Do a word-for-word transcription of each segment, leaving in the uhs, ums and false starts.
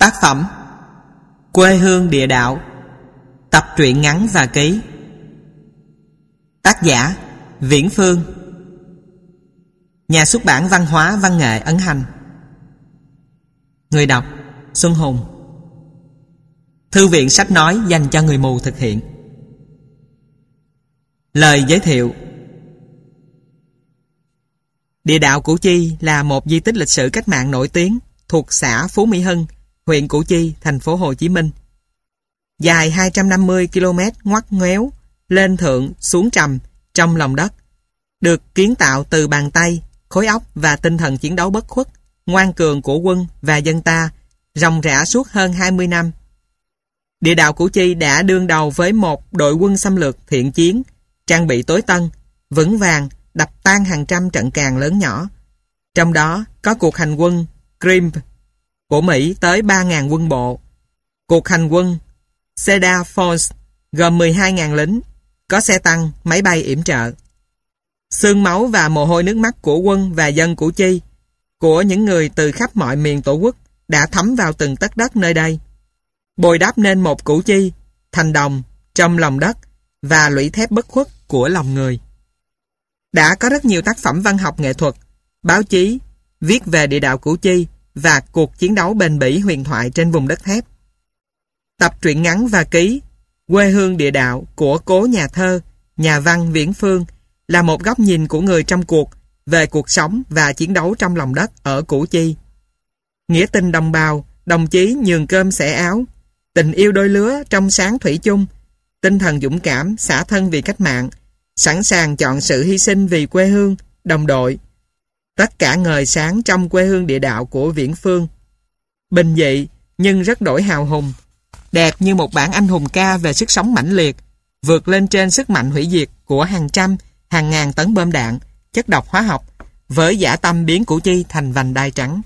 Tác phẩm Quê hương địa đạo, tập truyện ngắn và ký. Tác giả Viễn Phương. Nhà xuất bản Văn hóa Văn nghệ Ấn Hành. Người đọc Xuân Hùng. Thư viện sách nói dành cho người mù thực hiện. Lời giới thiệu. Địa đạo Củ Chi là một di tích lịch sử cách mạng nổi tiếng thuộc xã Phú Mỹ Hưng, huyện Củ Chi, thành phố Hồ Chí Minh. Dài hai trăm năm mươi ki lô mét ngoắt ngoéo, lên thượng xuống trầm trong lòng đất, được kiến tạo từ bàn tay, khối óc và tinh thần chiến đấu bất khuất, ngoan cường của quân và dân ta, ròng rã suốt hơn hai mươi năm. Địa đạo Củ Chi đã đương đầu với một đội quân xâm lược thiện chiến, trang bị tối tân, vững vàng, đập tan hàng trăm trận càn lớn nhỏ. Trong đó có cuộc hành quân Grimp của Mỹ tới ba nghìn quân bộ, cuộc hành quân Cedar Falls gồm mười hai nghìn lính, có xe tăng, máy bay yểm trợ. Xương máu và mồ hôi nước mắt của quân và dân Củ Chi, của những người từ khắp mọi miền tổ quốc, đã thấm vào từng tấc đất nơi đây, bồi đắp nên một Củ Chi thành đồng trong lòng đất và lũy thép bất khuất của lòng người. Đã có rất nhiều tác phẩm văn học nghệ thuật, báo chí viết về địa đạo Củ Chi và cuộc chiến đấu bền bỉ huyền thoại trên vùng đất thép. Tập truyện ngắn và ký Quê hương địa đạo của cố nhà thơ, nhà văn Viễn Phương là một góc nhìn của người trong cuộc về cuộc sống và chiến đấu trong lòng đất ở Củ Chi. Nghĩa tình đồng bào, đồng chí nhường cơm xẻ áo, tình yêu đôi lứa trong sáng thủy chung, tinh thần dũng cảm xả thân vì cách mạng, sẵn sàng chọn sự hy sinh vì quê hương, đồng đội. Tất cả ngời sáng trong quê hương địa đạo của Viễn Phương. Bình dị nhưng rất đổi hào hùng, đẹp như một bản anh hùng ca về sức sống mãnh liệt, vượt lên trên sức mạnh hủy diệt của hàng trăm, hàng ngàn tấn bom đạn, chất độc hóa học, với dã tâm biến Củ Chi thành vành đai trắng.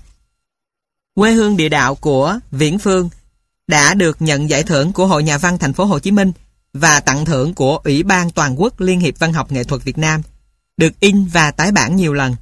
Quê hương địa đạo của Viễn Phương đã được nhận giải thưởng của Hội Nhà văn thành phố Hồ Chí Minh và tặng thưởng của Ủy ban Toàn quốc Liên hiệp Văn học Nghệ thuật Việt Nam, được in và tái bản nhiều lần.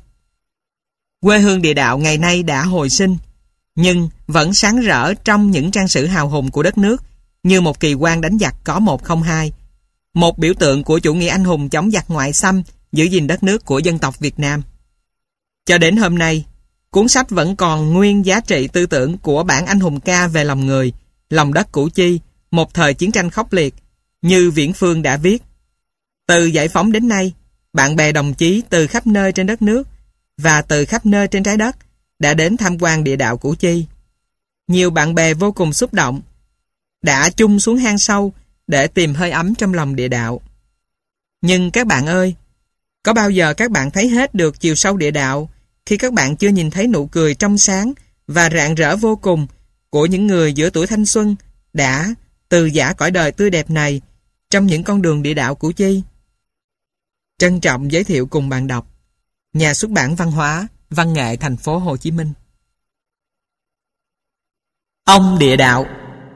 Quê hương địa đạo ngày nay đã hồi sinh, nhưng vẫn sáng rỡ trong những trang sử hào hùng của đất nước, như một kỳ quan đánh giặc có một không hai, một biểu tượng của chủ nghĩa anh hùng chống giặc ngoại xâm, giữ gìn đất nước của dân tộc Việt Nam. Cho đến hôm nay, cuốn sách vẫn còn nguyên giá trị tư tưởng của bản anh hùng ca về lòng người, lòng đất Củ Chi, một thời chiến tranh khốc liệt, như Viễn Phương đã viết. Từ giải phóng đến nay, bạn bè đồng chí từ khắp nơi trên đất nước và từ khắp nơi trên trái đất đã đến tham quan địa đạo Củ Chi. Nhiều bạn bè vô cùng xúc động, đã chung xuống hang sâu để tìm hơi ấm trong lòng địa đạo. Nhưng các bạn ơi, có bao giờ các bạn thấy hết được chiều sâu địa đạo khi các bạn chưa nhìn thấy nụ cười trong sáng và rạng rỡ vô cùng của những người giữa tuổi thanh xuân đã từ giã cõi đời tươi đẹp này trong những con đường địa đạo Củ Chi? Trân trọng giới thiệu cùng bạn đọc Nhà xuất bản Văn hóa Văn nghệ thành phố Hồ Chí Minh. Ông địa đạo.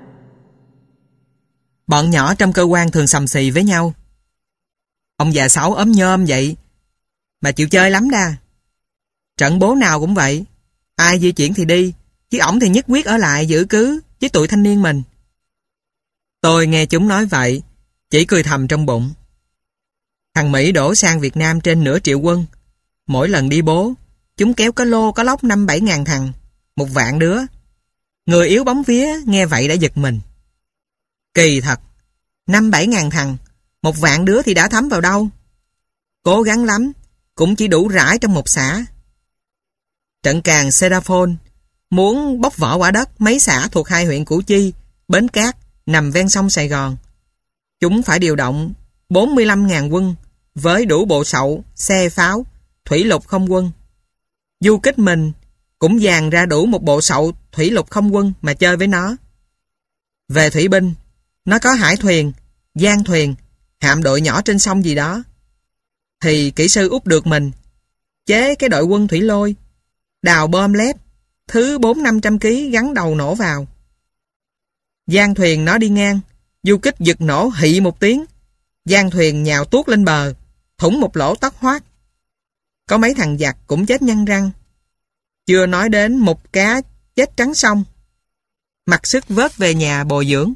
Bọn nhỏ trong cơ quan thường sầm xì với nhau. Ông già Sáu ốm nhôm vậy mà chịu chơi lắm đa. Trận bố nào cũng vậy, ai di chuyển thì đi, chứ ổng thì nhất quyết ở lại giữ cứ với tụi thanh niên mình. Tôi nghe chúng nói vậy, chỉ cười thầm trong bụng. Thằng Mỹ đổ sang Việt Nam trên nửa triệu quân. Mỗi lần đi bố, chúng kéo có lô có lóc năm bảy ngàn thằng, một vạn đứa. Người yếu bóng vía nghe vậy đã giật mình. Kỳ thật, năm bảy ngàn thằng, một vạn đứa thì đã thấm vào đâu. Cố gắng lắm, cũng chỉ đủ rải trong một xã. Trận càn Cedar Falls muốn bóc vỏ quả đất mấy xã thuộc hai huyện Củ Chi, Bến Cát nằm ven sông Sài Gòn. Chúng phải điều động bốn mươi lăm nghìn quân với đủ bộ sậu, xe pháo, thủy lục không quân. Du kích mình cũng dàn ra đủ một bộ sậu thủy lục không quân mà chơi với nó. Về thủy binh, nó có hải thuyền, giang thuyền, hạm đội nhỏ trên sông gì đó. Thì kỹ sư út được mình chế cái đội quân thủy lôi, đào bom lép thứ bốn năm trăm ký gắn đầu nổ vào. Giang thuyền nó đi ngang, du kích giật nổ hị một tiếng, giang thuyền nhào tuốt lên bờ, thủng một lỗ tóc hoác. Có mấy thằng giặc cũng chết nhăn răng. Chưa nói đến một cá chết trắng sông. mặc sức vớt về nhà bồi dưỡng.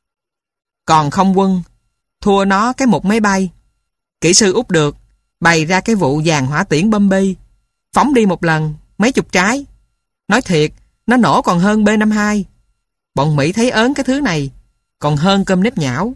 Còn không quân, thua nó cái một máy bay. Kỹ sư út được, bày ra cái vụ dàn hỏa tiễn bom bi, phóng đi một lần, mấy chục trái. Nói thiệt, nó nổ còn hơn bê năm mươi hai. Bọn Mỹ thấy ớn cái thứ này, còn hơn cơm nếp nhão.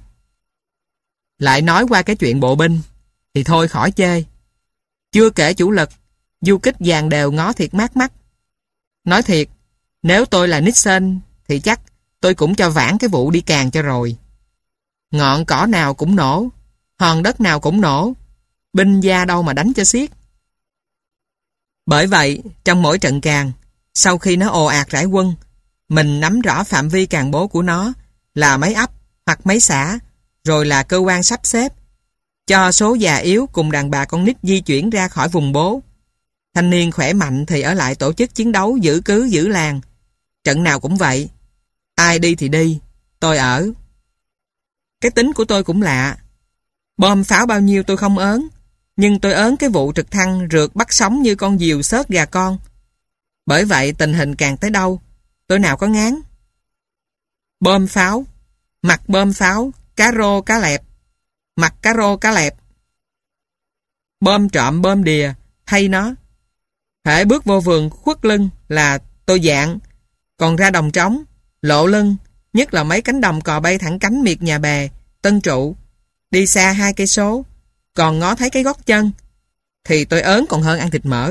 Lại nói qua cái chuyện bộ binh, thì thôi khỏi chê. Chưa kể chủ lực, du kích dàn đều ngó thiệt mát mắt. Nói thiệt, nếu tôi là Nixon, thì chắc tôi cũng cho vãn cái vụ đi càng cho rồi. Ngọn cỏ nào cũng nổ, hòn đất nào cũng nổ, binh gia đâu mà đánh cho xiết. Bởi vậy, trong mỗi trận càng, sau khi nó ồ ạt rải quân, mình nắm rõ phạm vi càng bố của nó là mấy ấp hoặc mấy xã, rồi là cơ quan sắp xếp, cho số già yếu cùng đàn bà con nít di chuyển ra khỏi vùng bố. Thanh niên khỏe mạnh thì ở lại tổ chức chiến đấu giữ cứ giữ làng. Trận nào cũng vậy. Ai đi thì đi, tôi ở. Cái tính của tôi cũng lạ. Bom pháo bao nhiêu tôi không ớn, nhưng tôi ớn cái vụ trực thăng rượt bắt sống như con diều xớt gà con. Bởi vậy tình hình càng tới đâu, tôi nào có ngán. Bom pháo, mặt bom pháo, cá rô cá lẹp, mặt cá rô cá lẹp. Bom trộm bom đìa, hay nó. Hễ bước vô vườn khuất lưng là tôi dạng, còn ra đồng trống, lộ lưng, nhất là mấy cánh đồng cò bay thẳng cánh miệt nhà bè, Tân Trụ, đi xa hai cây số, còn ngó thấy cái gót chân, thì tôi ớn còn hơn ăn thịt mỡ.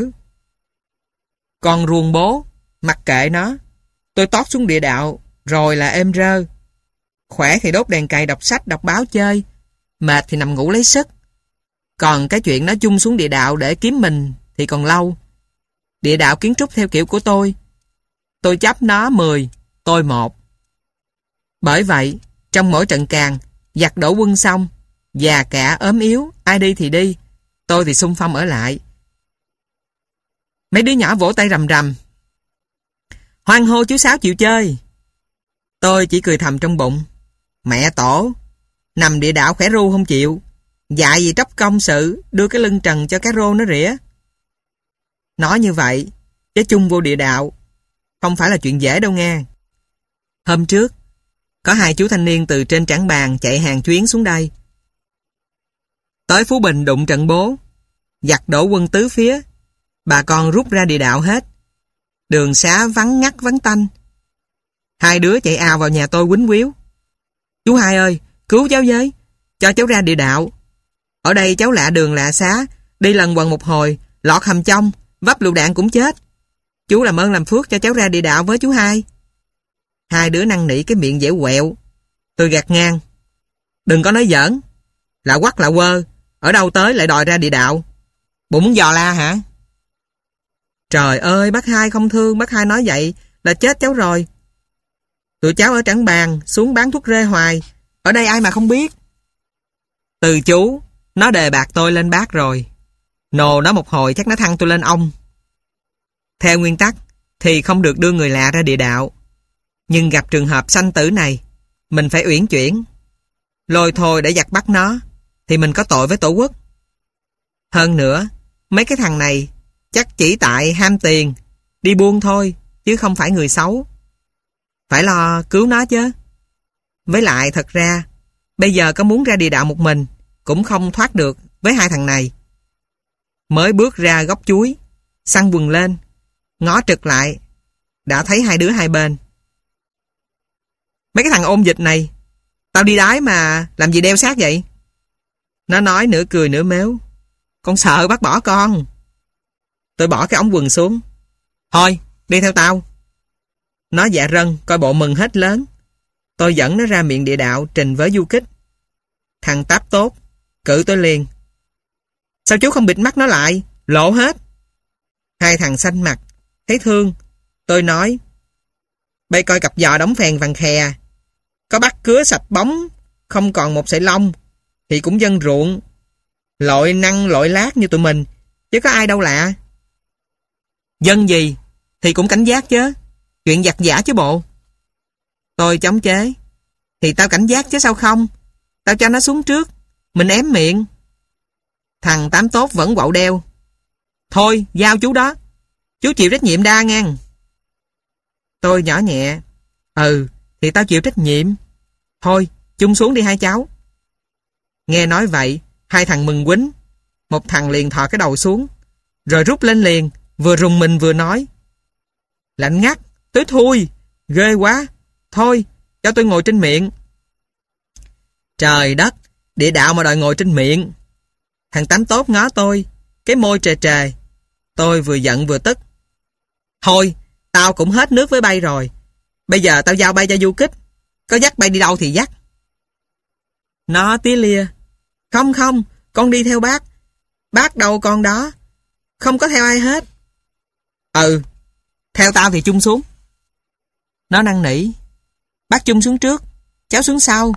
Còn ruồng bố, mặc kệ nó, tôi tót xuống địa đạo, rồi là êm rơ. Khỏe thì đốt đèn cày đọc sách, đọc báo chơi, mệt thì nằm ngủ lấy sức. Còn cái chuyện nó chung xuống địa đạo để kiếm mình thì còn lâu. Địa đạo kiến trúc theo kiểu của tôi, tôi chấp nó mười, tôi một. Bởi vậy, trong mỗi trận càng, giặc đổ quân xong, già cả ốm yếu, ai đi thì đi, tôi thì xung phong ở lại. Mấy đứa nhỏ vỗ tay rầm rầm. Hoan hô chú Sáu chịu chơi. Tôi chỉ cười thầm trong bụng. Mẹ tổ, nằm địa đạo khỏe ru không chịu, dại gì tróc công sự đưa cái lưng trần cho cá rô nó rỉa. Nói như vậy, chứ chung vô địa đạo không phải là chuyện dễ đâu nghe. Hôm trước, có hai chú thanh niên từ trên Trảng Bàng chạy hàng chuyến xuống đây. Tới Phú Bình đụng trận bố, giặc đổ quân tứ phía, bà con rút ra địa đạo hết. Đường xá vắng ngắt vắng tanh. Hai đứa chạy ào vào nhà tôi quýnh quýu. Chú Hai ơi, cứu cháu với, cho cháu ra địa đạo. Ở đây cháu lạ đường lạ xá, đi lần quần một hồi, lọt hầm trong, vấp lựu đạn cũng chết. Chú làm ơn làm phước cho cháu ra địa đạo với chú Hai. Hai đứa năn nỉ cái miệng dễ quẹo. Tôi gạt ngang. Đừng có nói giỡn. Lạ quắc lạ quơ, ở đâu tới lại đòi ra địa đạo. Bộ muốn dò la hả? Trời ơi, bác Hai không thương, bác Hai nói vậy là chết cháu rồi. Tụi cháu ở Trảng Bàng xuống bán thuốc rê hoài, ở đây ai mà không biết. Từ chú, nó đề bạc tôi lên bác rồi. Nồ nó một hồi chắc nó thăng tôi lên ông. Theo nguyên tắc thì không được đưa người lạ ra địa đạo. Nhưng gặp trường hợp sanh tử này, mình phải uyển chuyển. Lôi thôi để giặc bắt nó, thì mình có tội với tổ quốc. Hơn nữa, mấy cái thằng này chắc chỉ tại ham tiền, đi buôn thôi, chứ không phải người xấu. Phải lo cứu nó chứ. Với lại thật ra, bây giờ có muốn ra địa đạo một mình, cũng không thoát được với hai thằng này. Mới bước ra góc chuối, xăng quần lên, ngó trực lại, đã thấy hai đứa hai bên. Mấy cái thằng ôn dịch này, tao đi đái mà làm gì đeo sát vậy? Nó nói nửa cười nửa mếu. Con sợ bác bỏ con. Tôi bỏ cái ống quần xuống. Thôi, đi theo tao. Nó dạ rân, coi bộ mừng hết lớn. Tôi dẫn nó ra miệng địa đạo trình với du kích. Thằng Táp tốt, cự tôi liền. Sao chú không bịt mắt nó lại, lộ hết? Hai thằng xanh mặt, thấy thương. Tôi nói, bây coi cặp giò đóng phèn vàng khè, có bắt cứa sạch bóng, không còn một sợi lông, thì cũng dân ruộng. Lội năng lội lát như tụi mình, chứ có ai đâu lạ. Dân gì thì cũng cảnh giác chứ, chuyện giặc giả chứ bộ. Tôi chống chế. Thì tao cảnh giác chứ sao không. Tao cho nó xuống trước, mình ém miệng. Thằng Tám tốt vẫn quậu đeo. Thôi giao chú đó, chú chịu trách nhiệm đa ngang. Tôi nhỏ nhẹ. Ừ, thì tao chịu trách nhiệm. Thôi, chung xuống đi hai cháu. Nghe nói vậy, hai thằng mừng quýnh. Một thằng liền thò cái đầu xuống, rồi rút lên liền, vừa rùng mình vừa nói: Lạnh ngắt, tới thui, ghê quá. Thôi, cho tôi ngồi trên miệng. Trời đất, địa đạo mà đòi ngồi trên miệng. Thằng Tám Tốt ngó tôi, cái môi trề trề. Tôi vừa giận vừa tức. Thôi, tao cũng hết nước với bay rồi. Bây giờ tao giao bay cho du kích. Có dắt bay đi đâu thì dắt. Nó tía lia: Không không, con đi theo bác. Bác đâu con đó. Không có theo ai hết. Ừ, theo tao thì chung xuống. Nó năn nỉ: Bác chung xuống trước, cháu xuống sau.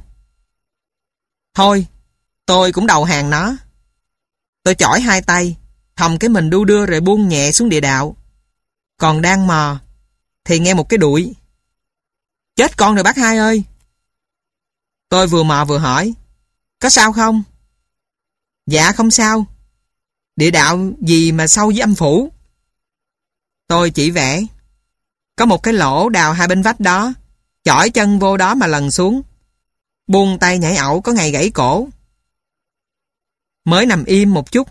Thôi, tôi cũng đầu hàng nó. Tôi chỏi hai tay, thòng cái mình đu đưa rồi buông nhẹ xuống địa đạo. Còn đang mò thì nghe một cái đuổi: Chết con rồi bác hai ơi. Tôi vừa mò vừa hỏi: Có sao không? Dạ không sao. Địa đạo gì mà sâu với âm phủ? Tôi chỉ vẽ: Có một cái lỗ đào hai bên vách đó, chỏi chân vô đó mà lần xuống. Buông tay nhảy ẩu có ngày gãy cổ. Mới nằm im một chút,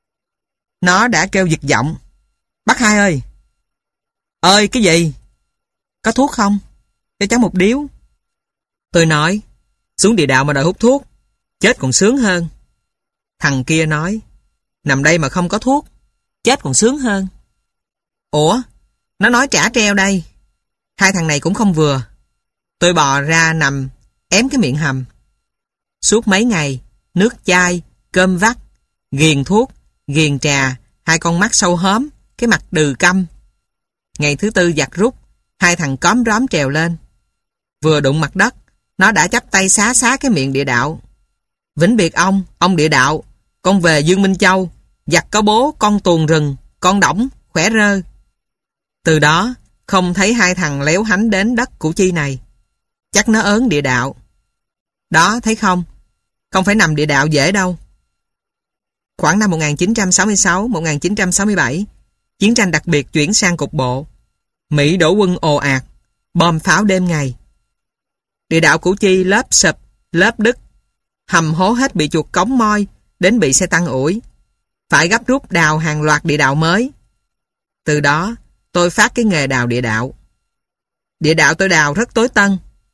nó đã kêu giật giọng: Bác hai ơi. Ơi cái gì? Có thuốc không? Cho cháu một điếu. Tôi nói: Xuống địa đạo mà đòi hút thuốc, chết còn sướng hơn. Thằng kia nói: Nằm đây mà không có thuốc, chết còn sướng hơn. Ủa? Nó nói trả treo đây. Hai thằng này cũng không vừa. Tôi bò ra nằm ém cái miệng hầm. Suốt mấy ngày, nước chai, cơm vắt, ghiền thuốc, ghiền trà, hai con mắt sâu hóm, cái mặt đừ căm. Ngày thứ tư giặt rút, hai thằng cóm róm trèo lên. Vừa đụng mặt đất, nó đã chắp tay xá xá cái miệng địa đạo: Vĩnh biệt ông, ông địa đạo. Con về Dương Minh Châu, giặt có bố, con tuồn rừng, con đỏng, khỏe rơ. Từ đó, không thấy hai thằng léo hánh đến đất Củ Chi này. Chắc nó ớn địa đạo. Đó, thấy không? Không phải nằm địa đạo dễ đâu. Khoảng năm một nghìn chín trăm sáu mươi sáu đến một nghìn chín trăm sáu mươi bảy, chiến tranh đặc biệt chuyển sang cục bộ. Mỹ đổ quân ồ ạt, bom pháo đêm ngày. Địa đạo Củ Chi lớp sập, lớp đứt, hầm hố hết bị chuột cống moi, đến bị xe tăng ủi. Phải gấp rút đào hàng loạt địa đạo mới. Từ đó, tôi phát cái nghề đào địa đạo. Địa đạo tôi đào rất tối tân.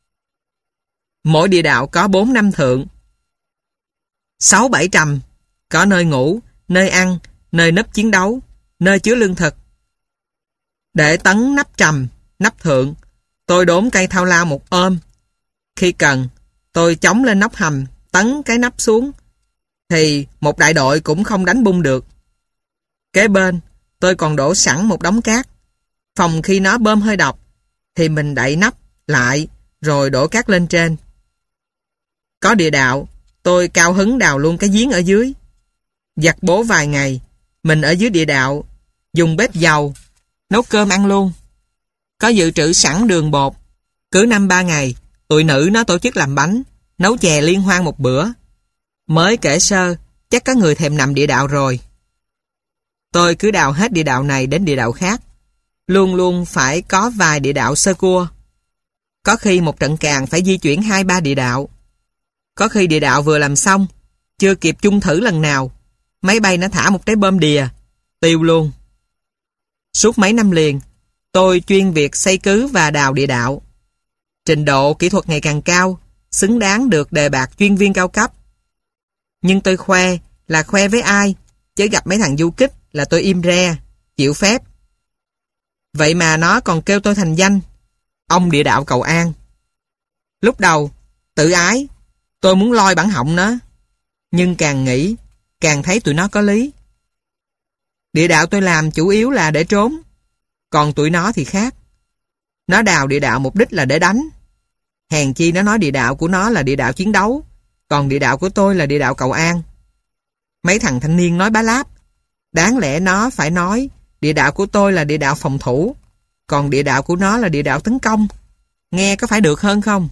Mỗi địa đạo có bốn năm thượng, sáu bảy trầm, có nơi ngủ, nơi ăn, nơi nấp chiến đấu, nơi chứa lương thực. Để tấn nắp trầm, nắp thượng, tôi đốn cây thao lao một ôm. Khi cần, tôi chống lên nóc hầm, tấn cái nắp xuống, thì một đại đội cũng không đánh bung được. Kế bên, tôi còn đổ sẵn một đống cát. Phòng khi nó bơm hơi độc, thì mình đậy nắp lại, rồi đổ cát lên trên. Có địa đạo, tôi cao hứng đào luôn cái giếng ở dưới. Giặt bố vài ngày, mình ở dưới địa đạo, dùng bếp dầu, nấu cơm ăn luôn. Có dự trữ sẵn đường bột. Cứ năm ba ngày, tụi nữ nó tổ chức làm bánh, nấu chè liên hoan một bữa. Mới kể sơ, chắc có người thèm nằm địa đạo rồi. Tôi cứ đào hết địa đạo này đến địa đạo khác. Luôn luôn phải có vài địa đạo sơ cua. Có khi một trận càn phải di chuyển hai ba địa đạo. Có khi địa đạo vừa làm xong, chưa kịp chung thử lần nào, máy bay nó thả một trái bom đìa, tiêu luôn. Suốt mấy năm liền, tôi chuyên việc xây cứ và đào địa đạo. Trình độ kỹ thuật ngày càng cao, xứng đáng được đề bạt chuyên viên cao cấp. Nhưng tôi khoe là khoe với ai, chứ gặp mấy thằng du kích là tôi im re, chịu phép. Vậy mà nó còn kêu tôi thành danh ông địa đạo Cầu An. Lúc đầu, tự ái, tôi muốn loi bản họng nó. Nhưng càng nghĩ, càng thấy tụi nó có lý. Địa đạo tôi làm chủ yếu là để trốn. Còn tụi nó thì khác. Nó đào địa đạo mục đích là để đánh. Hèn chi nó nói địa đạo của nó là địa đạo chiến đấu, còn địa đạo của tôi là địa đạo Cầu An. Mấy thằng thanh niên nói bá láp. Đáng lẽ nó phải nói địa đạo của tôi là địa đạo phòng thủ, còn địa đạo của nó là địa đạo tấn công. Nghe có phải được hơn không?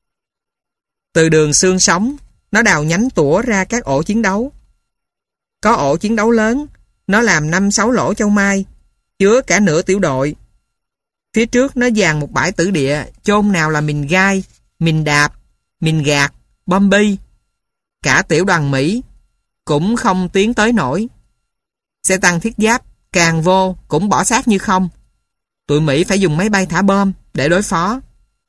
Từ đường xương sống, nó đào nhánh tủa ra các ổ chiến đấu. Có ổ chiến đấu lớn, nó làm năm sáu lỗ châu mai, chứa cả nửa tiểu đội. Phía trước nó dàn một bãi tử địa, chôn nào là mìn gai, mìn đạp, mìn gạt, bom bi. Cả tiểu đoàn Mỹ cũng không tiến tới nổi. Xe tăng thiết giáp càng vô cũng bỏ xác như không. Tụi Mỹ phải dùng máy bay thả bom để đối phó.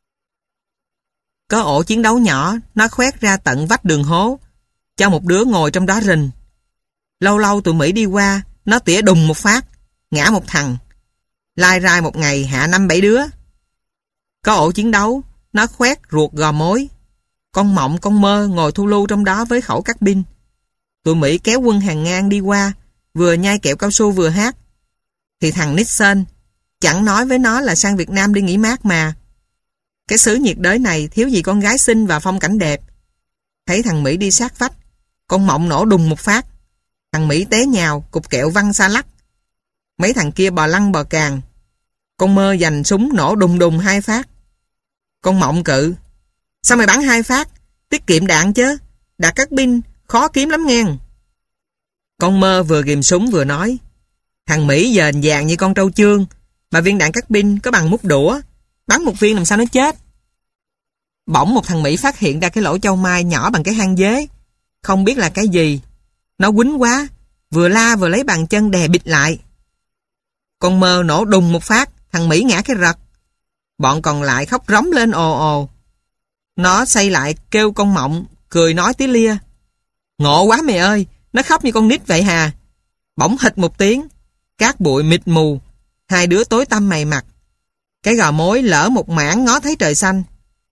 Có ổ chiến đấu nhỏ, nó khoét ra tận vách đường hố, cho một đứa ngồi trong đó rình. Lâu lâu tụi Mỹ đi qua, nó tỉa đùng một phát, ngã một thằng. Lai rai một ngày hạ năm bảy đứa. Có ổ chiến đấu, nó khoét ruột gò mối. Con Mộng, con Mơ ngồi thu lưu trong đó với khẩu cắt binh. Tụi Mỹ kéo quân hàng ngang đi qua, vừa nhai kẹo cao su vừa hát. Thì thằng Nixon chẳng nói với nó là sang Việt Nam đi nghỉ mát mà. Cái xứ nhiệt đới này thiếu gì con gái xinh và phong cảnh đẹp. Thấy thằng Mỹ đi sát vách, con Mộng nổ đùng một phát. Thằng Mỹ té nhào, cục kẹo văng xa lắc. Mấy thằng kia bò lăn bò càng. Con Mơ giành súng nổ đùng đùng hai phát. Con Mộng cự: sao mày bắn hai phát? Tiết kiệm đạn chứ. Đạn cắt pin khó kiếm lắm nghe. Con Mơ vừa ghìm súng vừa nói: thằng Mỹ dền vàng như con trâu chương, mà viên đạn cắt pin có bằng mút đũa, bắn một viên làm sao nó chết. Bỗng một thằng Mỹ phát hiện ra cái lỗ châu mai nhỏ bằng cái hang dế, không biết là cái gì. Nó quýnh quá, vừa la vừa lấy bàn chân đè bịch lại. Con Mơ nổ đùng một phát, thằng Mỹ ngã cái rật. Bọn còn lại khóc rống lên ồ ồ. Nó xây lại kêu con Mộng, cười nói tí lia: ngộ quá mày ơi, nó khóc như con nít vậy hà. Bỗng hịch một tiếng, cát bụi mịt mù, hai đứa tối tăm mày mặt. Cái gò mối lỡ một mảng ngó thấy trời xanh.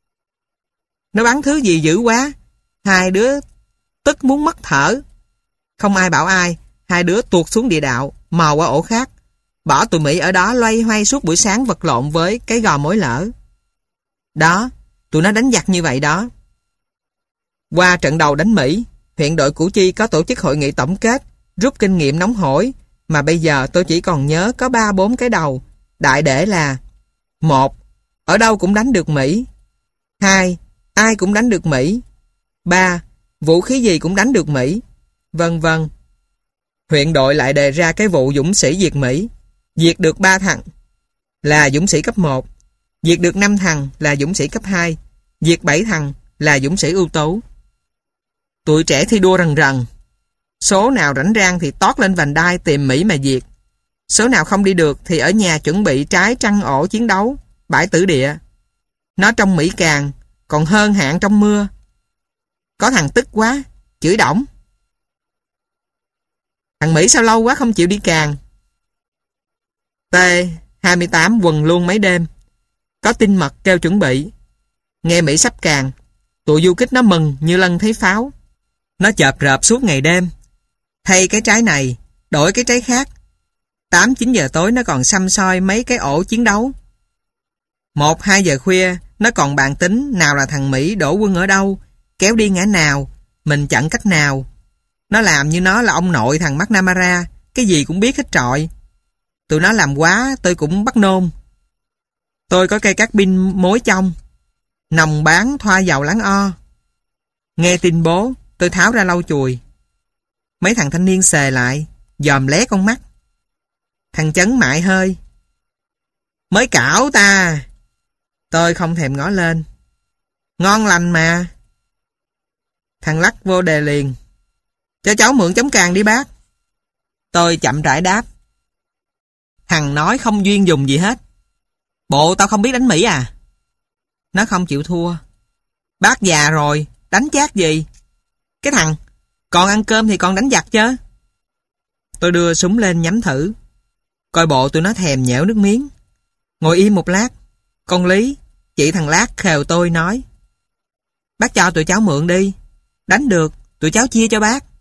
Nó bắn thứ gì dữ quá, hai đứa tức muốn mất thở. Không ai bảo ai, hai đứa tuột xuống địa đạo, mò qua ổ khác, bỏ tụi Mỹ ở đó loay hoay suốt buổi sáng vật lộn với cái gò mối lỡ. Đó, tụi nó đánh giặc như vậy đó. Qua trận đầu đánh Mỹ, huyện đội Củ Chi có tổ chức hội nghị tổng kết, rút kinh nghiệm nóng hổi, mà bây giờ tôi chỉ còn nhớ có ba bốn cái đầu. Đại để là: một. Ở đâu cũng đánh được Mỹ. Hai. Ai cũng đánh được Mỹ. Ba. Vũ khí gì cũng đánh được Mỹ. Vân vân. Huyện đội lại đề ra cái vụ dũng sĩ diệt Mỹ. Diệt được ba thằng là dũng sĩ cấp một, diệt được năm thằng là dũng sĩ cấp hai, diệt bảy thằng là dũng sĩ ưu tú. Tụi trẻ thi đua rần rần. Số nào rảnh rang thì tót lên vành đai tìm Mỹ mà diệt. Số nào không đi được thì ở nhà chuẩn bị trái trăng ổ chiến đấu, bãi tử địa. Nó trong Mỹ càng, còn hơn hạn trong mưa. Có thằng tức quá, chửi đổng: thằng Mỹ sao lâu quá không chịu đi càng. T hai mươi tám quần luôn mấy đêm. Có tin mật kêu chuẩn bị. Nghe Mỹ sắp càng, tụi du kích nó mừng như lân thấy pháo. Nó chợp rợp suốt ngày đêm, thay cái trái này, đổi cái trái khác. Tám chín giờ tối nó còn xăm soi mấy cái ổ chiến đấu. Một hai giờ khuya nó còn bàn tính nào là thằng Mỹ đổ quân ở đâu, kéo đi ngã nào, mình chặn cách nào. Nó làm như nó là ông nội thằng McNamara, cái gì cũng biết hết trọi. Tụi nó làm quá tôi cũng bắt nôn. Tôi có cây cát pin mối trong, nòng bán thoa dầu láng o. Nghe tin bố, tôi tháo ra lau chùi. Mấy thằng thanh niên xề lại, dòm lé con mắt. Thằng Chấn mại hơi: mới cảo ta. Tôi không thèm ngó lên: ngon lành mà. Thằng Lắc vô đề liền: cho cháu mượn chống càng đi bác. Tôi chậm rãi đáp: thằng nói không duyên dùng gì hết. Bộ tao không biết đánh Mỹ à? Nó không chịu thua: bác già rồi, đánh chát gì? Cái thằng, còn ăn cơm thì còn đánh giặc chứ. Tôi đưa súng lên nhắm thử, coi bộ tụi nó thèm nhẽo nước miếng. Ngồi im một lát, con Lý, chị thằng Lát khều tôi nói: bác cho tụi cháu mượn đi, đánh được tụi cháu chia cho bác.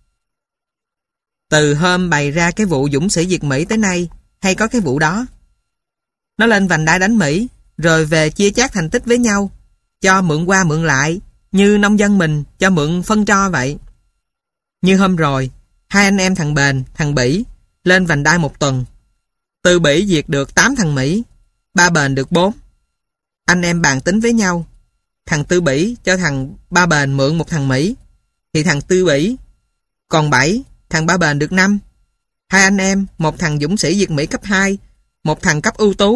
Từ hôm bày ra cái vụ dũng sĩ diệt Mỹ tới nay, hay có cái vụ đó. Nó lên vành đai đánh Mỹ, rồi về chia chác thành tích với nhau, cho mượn qua mượn lại, như nông dân mình cho mượn phân tro vậy. Như hôm rồi, hai anh em thằng Bền, thằng Bỉ lên vành đai một tuần. Từ Bỉ diệt được tám thằng Mỹ, ba Bền được bốn. Anh em bàn tính với nhau, thằng Tư Bỉ cho thằng Ba Bền mượn một thằng Mỹ, thì thằng Tư Bỉ còn bảy, thằng Ba Bền được năm. Hai anh em, một thằng dũng sĩ diệt Mỹ cấp hai, một thằng cấp ưu tú,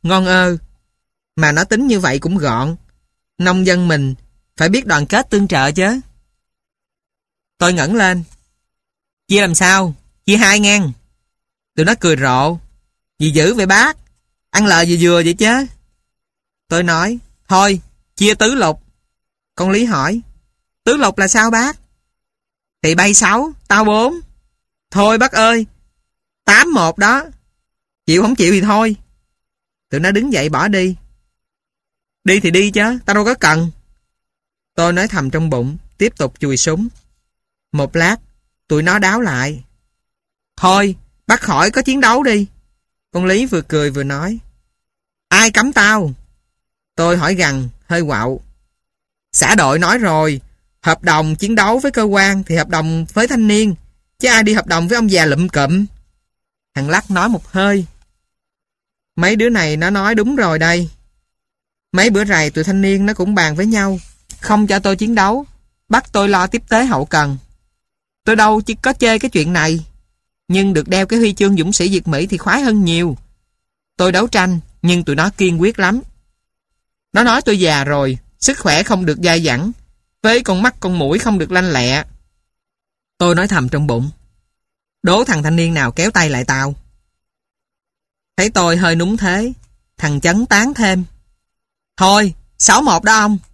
ngon ơ. Mà nó tính như vậy cũng gọn. Nông dân mình phải biết đoàn kết tương trợ chứ. Tôi ngẩng lên. Chia làm sao? Chia hai ngang. Tụi nó cười rộ. Gì dữ vậy bác? Ăn lời vừa vừa vậy chứ. Tôi nói, thôi, chia tứ lục. Con Lý hỏi, tứ lục là sao bác? Thì bay sáu, tao bốn. Thôi bác ơi, tám một đó. Chịu không chịu thì thôi. Tụi nó đứng dậy bỏ đi. Đi thì đi chứ, tao đâu có cần. Tôi nói thầm trong bụng, tiếp tục chùi súng. Một lát, tụi nó đáo lại. Thôi, bắt khỏi có chiến đấu đi. Con Lý vừa cười vừa nói. Ai cấm tao? Tôi hỏi gằn, hơi quạo. Xã đội nói rồi, hợp đồng chiến đấu với cơ quan thì hợp đồng với thanh niên, chứ ai đi hợp đồng với ông già lụm cụm. Thằng Lắc nói một hơi. Mấy đứa này nó nói đúng rồi đây. Mấy bữa rày tụi thanh niên nó cũng bàn với nhau, không cho tôi chiến đấu, bắt tôi lo tiếp tế hậu cần. Tôi đâu chỉ có chê cái chuyện này, nhưng được đeo cái huy chương dũng sĩ Việt Mỹ thì khoái hơn nhiều. Tôi đấu tranh, nhưng tụi nó kiên quyết lắm. Nó nói tôi già rồi, sức khỏe không được dai dẳng, với con mắt con mũi không được lanh lẹ. Tôi nói thầm trong bụng. Đố thằng thanh niên nào kéo tay lại tao. Thấy tôi hơi núng thế, thằng Chấn tán thêm. Thôi, sáu một đó ông.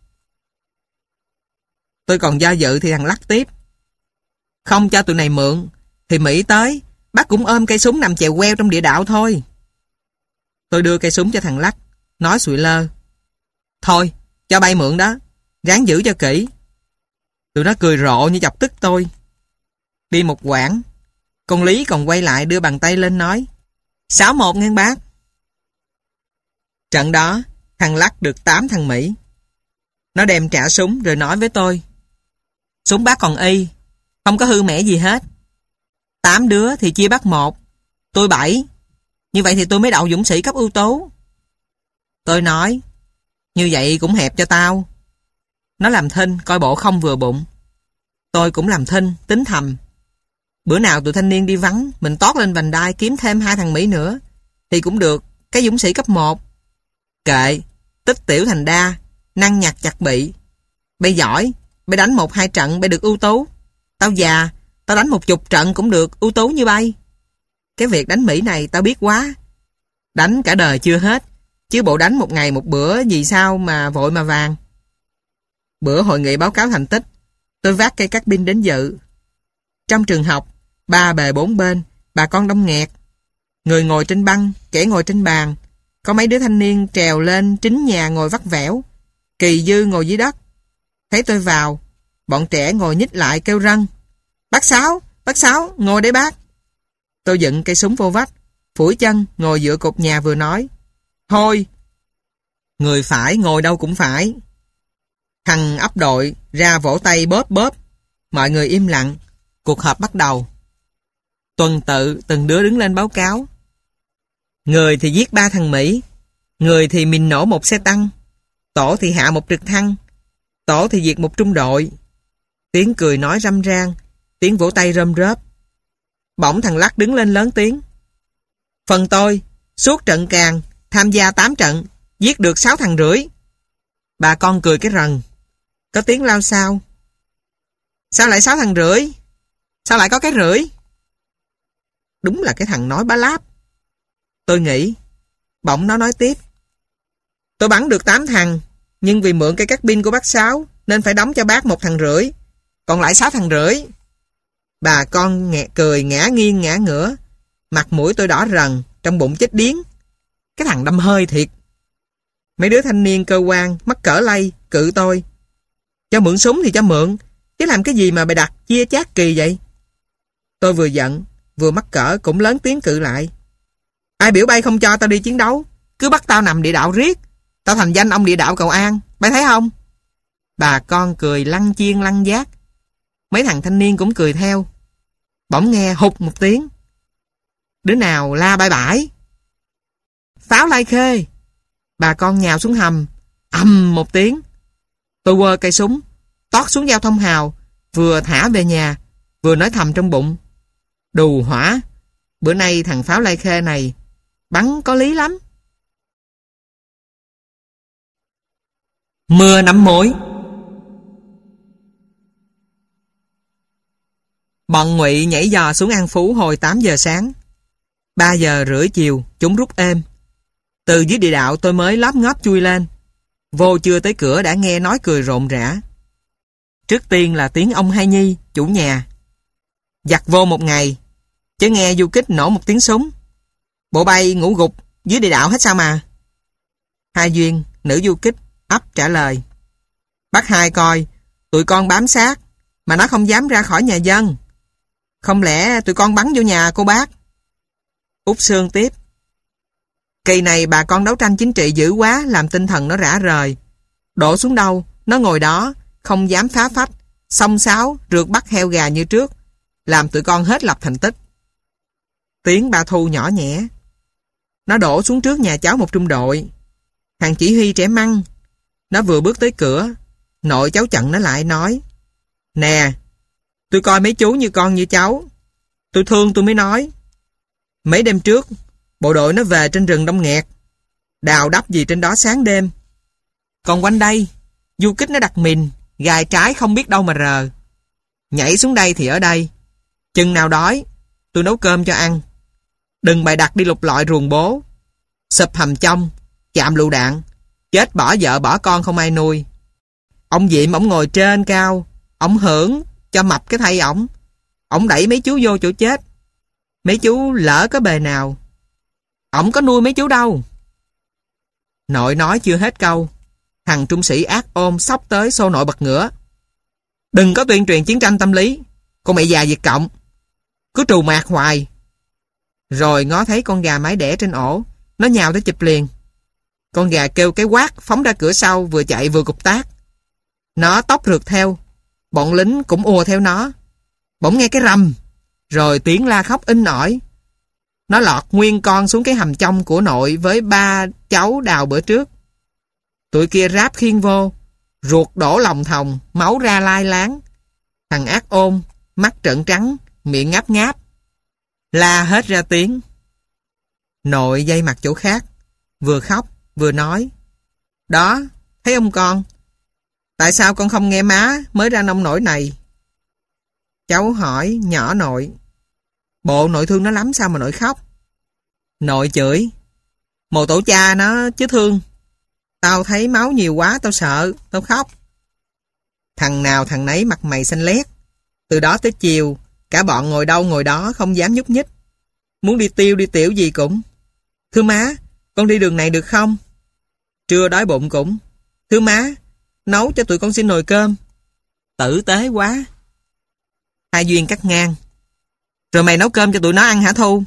Tôi còn do dự thì thằng Lắc tiếp. Không cho tụi này mượn, thì Mỹ tới, bác cũng ôm cây súng nằm chèo queo trong địa đạo thôi. Tôi đưa cây súng cho thằng Lắc, nói sụi lơ. Thôi, cho bay mượn đó, ráng giữ cho kỹ. Tụi nó cười rộ như chọc tức tôi. Đi một quãng, con Lý còn quay lại đưa bàn tay lên nói. Sáu một nghe bác. Trận đó, thằng Lắc được tám thằng Mỹ. Nó đem trả súng rồi nói với tôi. Súng bác còn y, không có hư mẻ gì hết. Tám đứa thì chia bác một, tôi bảy. Như vậy thì tôi mới đậu dũng sĩ cấp ưu tố. Tôi nói, như vậy cũng hẹp cho tao. Nó làm thinh, coi bộ không vừa bụng. Tôi cũng làm thinh, tính thầm. Bữa nào tụi thanh niên đi vắng, mình tót lên vành đai kiếm thêm hai thằng Mỹ nữa, thì cũng được cái dũng sĩ cấp một. Kệ, tích tiểu thành đa, năng nhặt chặt bị. Bay giỏi, bay đánh một hai trận bay được ưu tú. Tao già, tao đánh một chục trận cũng được ưu tú như bay. Cái việc đánh Mỹ này tao biết quá. Đánh cả đời chưa hết, chứ bộ đánh một ngày một bữa gì sao mà vội mà vàng. Bữa hội nghị báo cáo thành tích, tôi vác cây cắt pin đến dự. Trong trường học, ba bề bốn bên, bà con đông nghẹt. Người ngồi trên băng, kẻ ngồi trên bàn. Có mấy đứa thanh niên trèo lên trính nhà ngồi vắt vẻo. Kỳ Dư ngồi dưới đất. Thấy tôi vào, bọn trẻ ngồi nhích lại kêu răng. Bác Sáu, bác Sáu, ngồi đây bác. Tôi dựng cây súng vô vách, phủi chân, ngồi dựa cột nhà vừa nói. Thôi, người phải ngồi đâu cũng phải. Thằng ấp đội ra vỗ tay bóp bóp. Mọi người im lặng. Cuộc họp bắt đầu. Tuần tự từng đứa đứng lên báo cáo. Người thì giết ba thằng Mỹ, người thì mình nổ một xe tăng, tổ thì hạ một trực thăng, tổ thì diệt một trung đội. Tiếng cười nói râm ran, tiếng vỗ tay rơm rớp. Bỗng thằng Lắc đứng lên lớn tiếng. Phần tôi, suốt trận càng, tham gia tám trận, giết được sáu thằng rưỡi. Bà con cười cái rần. Có tiếng lao sao. Sao lại sáu thằng rưỡi? Sao lại có cái rưỡi? Đúng là cái thằng nói bá láp. Tôi nghĩ. Bỗng nó nói tiếp. Tôi bắn được tám thằng, nhưng vì mượn cây cắt pin của bác Sáu nên phải đóng cho bác một thằng rưỡi, còn lại sáu thằng rưỡi. Bà con ngẹ cười ngã nghiêng ngã ngửa. Mặt mũi tôi đỏ rần, trong bụng chết điếng. Cái thằng đâm hơi thiệt. Mấy đứa thanh niên cơ quan mắc cỡ lay cự tôi. Cho mượn súng thì cho mượn, chứ làm cái gì mà bày đặt chia chác kỳ vậy? Tôi vừa giận vừa mắc cỡ cũng lớn tiếng cự lại. Ai biểu bay không cho tao đi chiến đấu, cứ bắt tao nằm địa đạo riết, tao thành danh ông địa đạo cầu an, bay thấy không? Bà con cười lăn chiên lăn giác. Mấy thằng thanh niên cũng cười theo. Bỗng nghe hụt một tiếng. Đứa nào la bãi bãi. Pháo Lai Khê. Bà con nhào xuống hầm. Ầm một tiếng. Tôi quơ cây súng, tót xuống giao thông hào, vừa thả về nhà, vừa nói thầm trong bụng. Đù hỏa, bữa nay thằng Pháo Lai Khê này bắn có lý lắm. Mưa nắm mối. Bọn Ngụy nhảy giò xuống An Phú hồi tám giờ sáng. ba giờ rưỡi chiều, chúng rút êm. Từ dưới địa đạo tôi mới lóp ngóp chui lên. Vô chưa tới cửa đã nghe nói cười rộn rã. Trước tiên là tiếng ông Hai Nhi, chủ nhà. Giặt vô một ngày, chứ nghe du kích nổ một tiếng súng. Bộ bay ngủ gục dưới địa đạo hết sao mà. Hai Duyên, nữ du kích, ấp trả lời. Bác Hai coi, tụi con bám sát, mà nó không dám ra khỏi nhà dân. Không lẽ tụi con bắn vô nhà cô bác? Út Sương tiếp. Kỳ này bà con đấu tranh chính trị dữ quá, làm tinh thần nó rã rời. Đổ xuống đâu, nó ngồi đó, không dám phá phách, xông xáo, rượt bắt heo gà như trước, làm tụi con hết lập thành tích. Tiếng bà Thu nhỏ nhẹ. Nó đổ xuống trước nhà cháu một trung đội. Thằng chỉ huy trẻ măng. Nó vừa bước tới cửa, nội cháu chặn nó lại nói. Nè, tôi coi mấy chú như con như cháu. Tôi thương tôi mới nói. Mấy đêm trước, bộ đội nó về trên rừng Đông Nghẹt, đào đắp gì trên đó sáng đêm. Còn quanh đây, du kích nó đặt mìn, gài trái không biết đâu mà rờ. Nhảy xuống đây thì ở đây. Chừng nào đói, tôi nấu cơm cho ăn. Đừng bày đặt đi lục lọi ruồng bố. Sụp hầm trong, chạm lựu đạn, chết bỏ vợ bỏ con không ai nuôi. Ông Diệm ổng ngồi trên cao, ổng hưởng cho mập cái thay ổng. Ổng đẩy mấy chú vô chỗ chết. Mấy chú lỡ có bề nào. Ổng có nuôi mấy chú đâu. Nội nói chưa hết câu, thằng trung sĩ ác ôm xốc tới xô nội bật ngửa. Đừng có tuyên truyền chiến tranh tâm lý, con mẹ già Việt Cộng, cứ trù mạt hoài. Rồi ngó thấy con gà mái đẻ trên ổ, nó nhào tới chụp liền. Con gà kêu cái quát, phóng ra cửa sau, vừa chạy vừa cục tác. Nó tóc rượt theo, bọn lính cũng ùa theo nó. Bỗng nghe cái rầm, rồi tiếng la khóc in ỏi. Nó lọt nguyên con xuống cái hầm trong của nội với ba cháu đào bữa trước. Tụi kia ráp khiên vô, ruột đổ lòng thòng, máu ra lai láng. Thằng ác ôn, mắt trợn trắng, miệng ngáp ngáp, la hết ra tiếng. Nội dây mặt chỗ khác, vừa khóc vừa nói. Đó, thấy ông con, tại sao con không nghe má mới ra nông nổi này? Cháu hỏi nhỏ nội. Bộ nội thương nó lắm sao mà nội khóc? Nội chửi. Mồ tổ cha nó chứ thương. Tao thấy máu nhiều quá tao sợ, tao khóc. Thằng nào thằng nấy mặt mày xanh lét. Từ đó tới chiều, cả bọn ngồi đâu ngồi đó không dám nhúc nhích. Muốn đi tiêu đi tiểu gì cũng. Thưa má, con đi đường này được không? Trưa đói bụng cũng. Thưa má, nấu cho tụi con xin nồi cơm. Tử tế quá. Hai Duyên cắt ngang. Rồi mày nấu cơm cho tụi nó ăn hả Thu?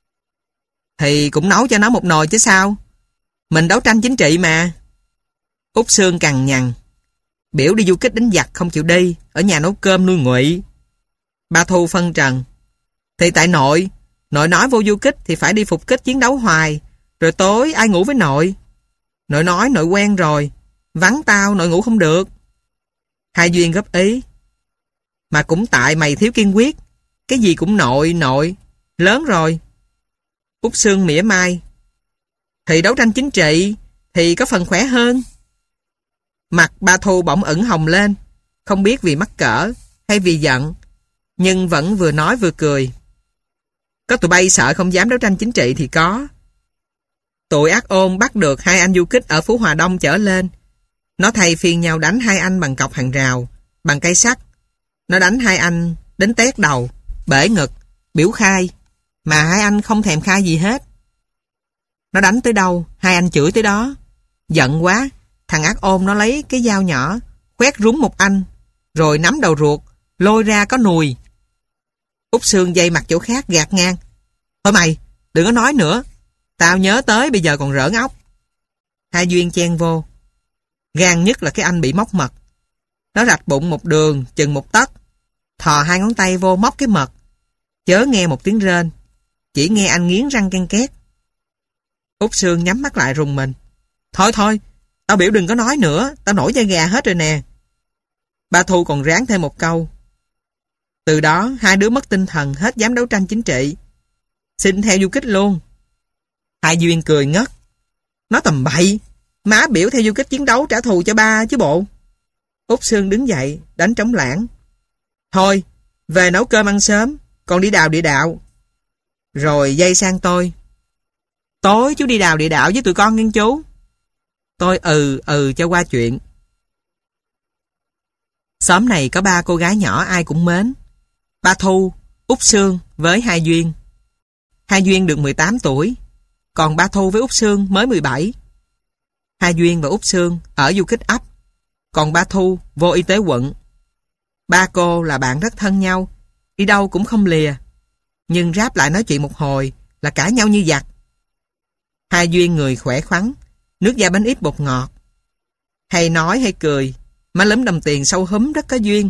Thì cũng nấu cho nó một nồi chứ sao. Mình đấu tranh chính trị mà. Út Sương cằn nhằn. Biểu đi du kích đánh giặc không chịu đi, ở nhà nấu cơm nuôi Ngụy. Ba Thu phân trần. Thì tại nội, nội nói vô du kích thì phải đi phục kích chiến đấu hoài, rồi tối ai ngủ với nội. Nội nói nội quen rồi, vắng tao nội ngủ không được. Hai Duyên góp ý. Mà cũng tại mày thiếu kiên quyết, cái gì cũng nội nội, lớn rồi. Út Sương mỉa mai. Thì đấu tranh chính trị thì có phần khỏe hơn. Mặt ba Thu bỗng ửng hồng lên, không biết vì mắc cỡ hay vì giận, nhưng vẫn vừa nói vừa cười. Có tụi bay sợ không dám đấu tranh chính trị thì có. Tụi ác ôn bắt được hai anh du kích ở Phú Hòa Đông chở lên. Nó thay phiên nhau đánh hai anh bằng cọc hàng rào, bằng cây sắt. Nó đánh hai anh đến tét đầu, bể ngực, biểu khai, mà hai anh không thèm khai gì hết. Nó đánh tới đâu, hai anh chửi tới đó. Giận quá, thằng ác ôn nó lấy cái dao nhỏ, khoét rúng một anh, rồi nắm đầu ruột, lôi ra có nùi. Út Sương dây mặt chỗ khác gạt ngang. Thôi mày, đừng có nói nữa. Tao nhớ tới bây giờ còn rỡn óc. Hai Duyên chen vô. Gan nhất là cái anh bị móc mật. Nó rạch bụng một đường, chừng một tấc. Thò hai ngón tay vô móc cái mật. Chớ nghe một tiếng rên. Chỉ nghe anh nghiến răng ken két. Út Sương nhắm mắt lại rùng mình. Thôi thôi, tao biểu đừng có nói nữa. Tao nổi da gà hết rồi nè. Ba Thu còn ráng thêm một câu. Từ đó hai đứa mất tinh thần, hết dám đấu tranh chính trị. Xin theo du kích luôn. Hai Duyên cười ngất. Nó tầm bậy. Má biểu theo du kích chiến đấu trả thù cho ba chứ bộ. Út Sương đứng dậy, đánh trống lãng. Thôi, về nấu cơm ăn sớm, còn đi đào địa đạo. Rồi dây sang tôi. Tối chú đi đào địa đạo với tụi con nghe chú. Tôi ừ ừ cho qua chuyện. Xóm này có ba cô gái nhỏ ai cũng mến. Ba Thu, Út Sương với Hai Duyên. Hai Duyên được mười tám tuổi, còn ba Thu với Út Sương mới mười bảy. Hai Duyên và Út Sương ở du kích ấp, còn ba Thu vô y tế quận. Ba cô là bạn rất thân nhau, đi đâu cũng không lìa, nhưng ráp lại nói chuyện một hồi là cãi nhau như giặc. Hai Duyên người khỏe khoắn, nước da bánh ít bột ngọt. Hay nói hay cười, má lúm đồng tiền sâu húm rất có duyên.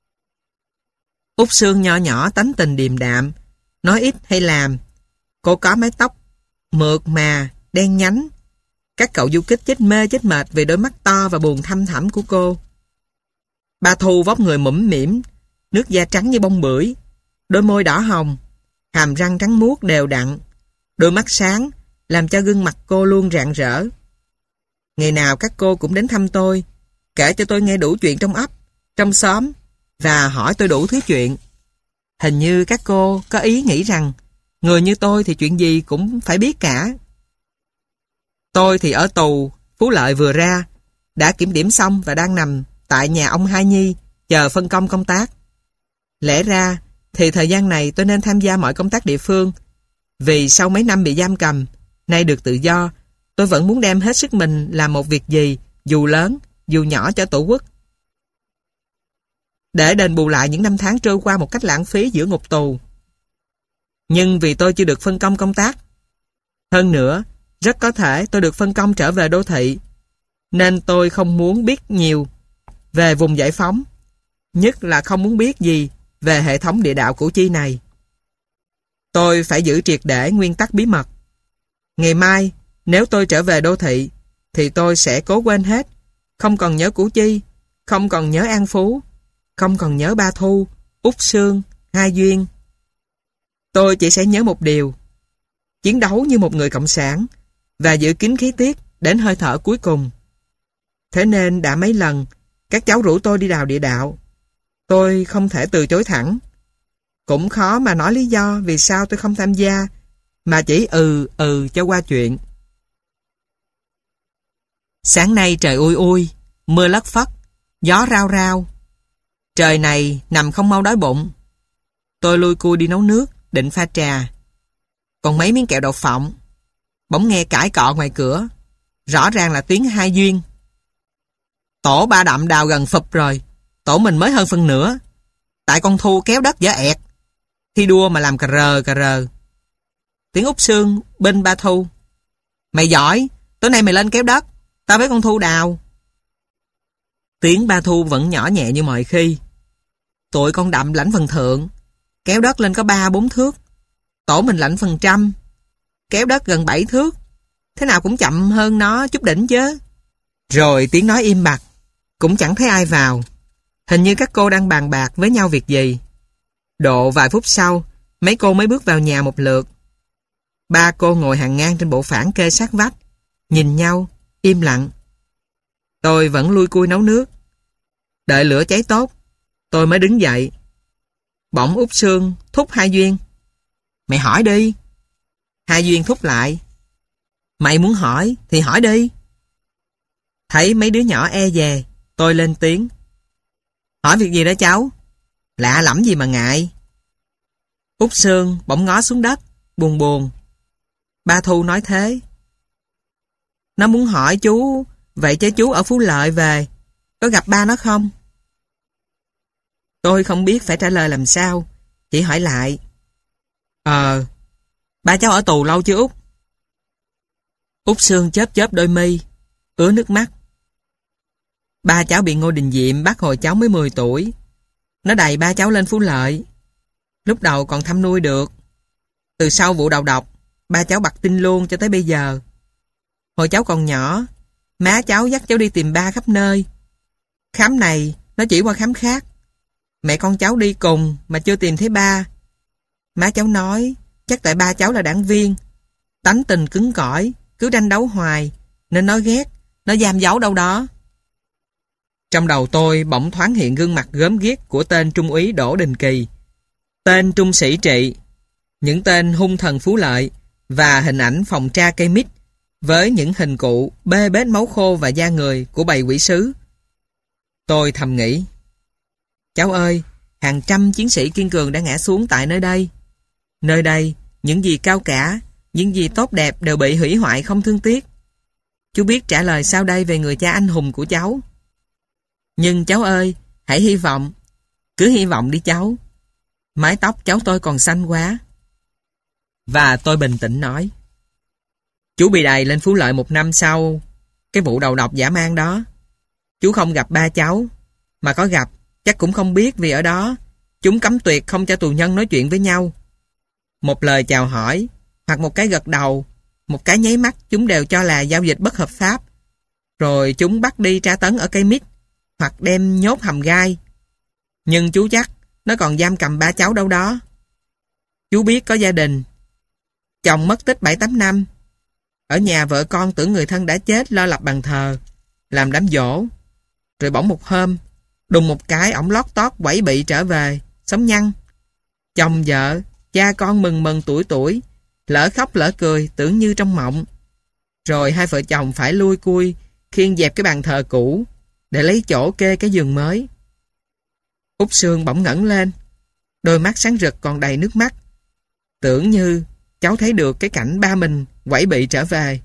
Út Sương nho nhỏ tánh tình điềm đạm, nói ít hay làm. Cô có mái tóc mượt mà, đen nhánh. Các cậu du kích chết mê chết mệt vì đôi mắt to và buồn thăm thẳm của cô. Ba Thu vóc người mũm mĩm, nước da trắng như bông bưởi, đôi môi đỏ hồng, hàm răng trắng muốt đều đặn, đôi mắt sáng, làm cho gương mặt cô luôn rạng rỡ. Ngày nào các cô cũng đến thăm tôi, kể cho tôi nghe đủ chuyện trong ấp, trong xóm, và hỏi tôi đủ thứ chuyện. Hình như các cô có ý nghĩ rằng người như tôi thì chuyện gì cũng phải biết cả. Tôi thì ở tù, Phú Lợi vừa ra, đã kiểm điểm xong và đang nằm tại nhà ông Hai Nhi, chờ phân công công tác. Lẽ ra thì thời gian này tôi nên tham gia mọi công tác địa phương, vì sau mấy năm bị giam cầm, nay được tự do, tôi vẫn muốn đem hết sức mình làm một việc gì, dù lớn, dù nhỏ cho Tổ quốc, để đền bù lại những năm tháng trôi qua một cách lãng phí giữa ngục tù. Nhưng vì tôi chưa được phân công công tác, hơn nữa, rất có thể tôi được phân công trở về đô thị, nên tôi không muốn biết nhiều về vùng giải phóng, nhất là không muốn biết gì về hệ thống địa đạo Củ Chi này. Tôi phải giữ triệt để nguyên tắc bí mật. Ngày mai, nếu tôi trở về đô thị, thì tôi sẽ cố quên hết, không còn nhớ Củ Chi, không còn nhớ An Phú, không còn nhớ Ba Thu, Út Sương, Hai Duyên. Tôi chỉ sẽ nhớ một điều: chiến đấu như một người cộng sản và giữ kín khí tiết đến hơi thở cuối cùng. Thế nên đã mấy lần các cháu rủ tôi đi đào địa đạo, tôi không thể từ chối thẳng. Cũng khó mà nói lý do vì sao tôi không tham gia, mà chỉ ừ ừ cho qua chuyện. Sáng nay trời ui ui, mưa lất phất, gió rao rao. Trời này nằm không mau đói bụng. Tôi lui cui đi nấu nước, định pha trà. Còn mấy miếng kẹo đậu phộng. Bỗng nghe cãi cọ ngoài cửa, rõ ràng là tiếng Hai Duyên. Tổ ba đậm đào gần phụp rồi, tổ mình mới hơn phân nửa. Tại con Thu kéo đất dở ẹt, thi đua mà làm cà rờ cà rờ. Tiếng Út Sương bên Ba Thu: Mày giỏi, tối nay mày lên kéo đất, tao với con Thu đào. Tiếng Ba Thu vẫn nhỏ nhẹ như mọi khi: Tụi con đậm lãnh phần thượng, kéo đất lên có ba bốn thước. Tổ mình lãnh phần trăm, kéo đất gần bảy thước. Thế nào cũng chậm hơn nó chút đỉnh chứ. Rồi tiếng nói im bặt, cũng chẳng thấy ai vào. Hình như các cô đang bàn bạc với nhau việc gì. Độ vài phút sau, mấy cô mới bước vào nhà một lượt. Ba cô ngồi hàng ngang trên bộ phản kê sát vách, nhìn nhau, im lặng. Tôi vẫn lui cui nấu nước. Đợi lửa cháy tốt, tôi mới đứng dậy. Bỗng Út Sương thúc Hai Duyên: Mày hỏi đi. Hai Duyên thúc lại: Mày muốn hỏi thì hỏi đi. Thấy mấy đứa nhỏ e dè, tôi lên tiếng: Hỏi việc gì đó cháu? Lạ lẫm gì mà ngại. Út Sương bỗng ngó xuống đất, buồn buồn. Ba Thu nói thế: Nó muốn hỏi chú, vậy chứ chú ở Phú Lợi về, có gặp ba nó không? Tôi không biết phải trả lời làm sao, chỉ hỏi lại: Ờ, ba cháu ở tù lâu chưa Út? Út Sương chớp chớp đôi mi, ứa nước mắt. Ba cháu bị Ngô Đình Diệm bắt hồi cháu mới mười tuổi. Nó đày ba cháu lên Phú Lợi. Lúc đầu còn thăm nuôi được. Từ sau vụ đầu độc, ba cháu bặt tin luôn cho tới bây giờ. Hồi cháu còn nhỏ, má cháu dắt cháu đi tìm ba khắp nơi. Khám này, nó chỉ qua khám khác. Mẹ con cháu đi cùng mà chưa tìm thấy ba. Má cháu nói, chắc tại ba cháu là đảng viên, tánh tình cứng cỏi, cứ tranh đấu hoài, nên nó ghét Nó giam giấu đâu đó. Trong đầu tôi bỗng thoáng hiện gương mặt gớm ghiếc của tên trung úy Đỗ Đình Kỳ, tên trung sĩ Trị, những tên hung thần Phú Lợi và hình ảnh phòng tra cây mít với những hình cụ bê bết máu khô và da người của bầy quỷ sứ. Tôi thầm nghĩ, cháu ơi, hàng trăm chiến sĩ kiên cường đã ngã xuống tại nơi đây. Nơi đây, những gì cao cả, những gì tốt đẹp đều bị hủy hoại không thương tiếc. Chú biết trả lời sao đây về người cha anh hùng của cháu. Nhưng cháu ơi, hãy hy vọng, cứ hy vọng đi cháu. Mái tóc cháu tôi còn xanh quá. Và tôi bình tĩnh nói, chú bị đày lên Phú Lợi một năm sau cái vụ đầu độc dã man đó. Chú không gặp ba cháu, mà có gặp chắc cũng không biết, vì ở đó chúng cấm tuyệt không cho tù nhân nói chuyện với nhau. Một lời chào hỏi hoặc một cái gật đầu, một cái nháy mắt chúng đều cho là giao dịch bất hợp pháp. Rồi chúng bắt đi tra tấn ở cây mít hoặc đem nhốt hầm gai. Nhưng chú chắc nó còn giam cầm ba cháu đâu đó. Chú biết có gia đình, chồng mất tích bảy tám năm. Ở nhà vợ con tưởng người thân đã chết, lo lập bàn thờ, làm đám giỗ. Rồi bỗng một hôm, đùng một cái ổng lót tót quẩy bị trở về, sống nhăn. Chồng vợ, cha con mừng mừng tuổi tuổi, lỡ khóc lỡ cười tưởng như trong mộng. Rồi hai vợ chồng phải lui cui khiêng dẹp cái bàn thờ cũ để lấy chỗ kê cái giường mới. Út Sương bỗng ngẩng lên, đôi mắt sáng rực còn đầy nước mắt, tưởng như cháu thấy được cái cảnh ba mình quẩy bị trở về.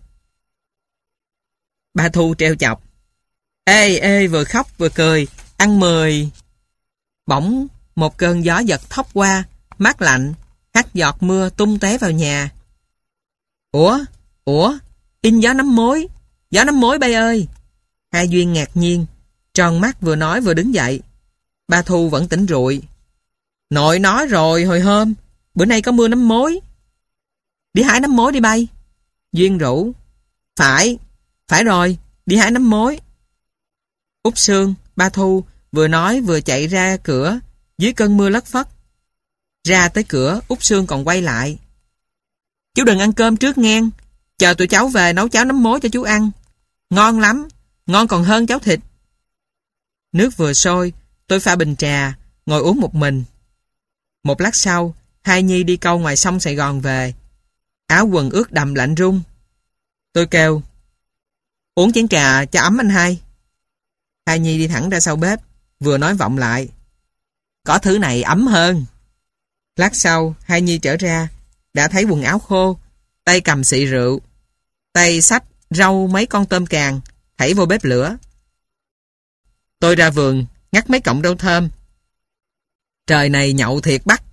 Ba Thu trêu chọc, ê ê vừa khóc vừa cười, ăn mười. Bỗng một cơn gió giật thốc qua, mát lạnh, hắt giọt mưa tung té vào nhà. Ủa, ủa, in gió nấm mối, gió nấm mối bay ơi. Hai Duyên ngạc nhiên, tròn mắt vừa nói vừa đứng dậy. Ba Thu vẫn tỉnh rụi. Nội nói rồi hồi hôm, bữa nay có mưa nấm mối. Đi hái nấm mối đi bay. Duyên rủ. Phải, phải rồi, đi hái nấm mối. Út Sương, Ba Thu vừa nói vừa chạy ra cửa dưới cơn mưa lất phất. Ra tới cửa, Út Sương còn quay lại. Chú đừng ăn cơm trước ngang, chờ tụi cháu về nấu cháo nấm mối cho chú ăn. Ngon lắm, ngon còn hơn cháo thịt. Nước vừa sôi, tôi pha bình trà, ngồi uống một mình. Một lát sau, Hai Nhi đi câu ngoài sông Sài Gòn về. Áo quần ướt đầm lạnh run. Tôi kêu, uống chén trà cho ấm anh hai. Hai Nhi đi thẳng ra sau bếp, vừa nói vọng lại, có thứ này ấm hơn. Lát sau, Hai Nhi trở ra, đã thấy quần áo khô, tay cầm xị rượu, tay xách rau mấy con tôm càng, thảy vô bếp lửa. Tôi ra vườn, ngắt mấy cọng rau thơm. Trời này nhậu thiệt bắt.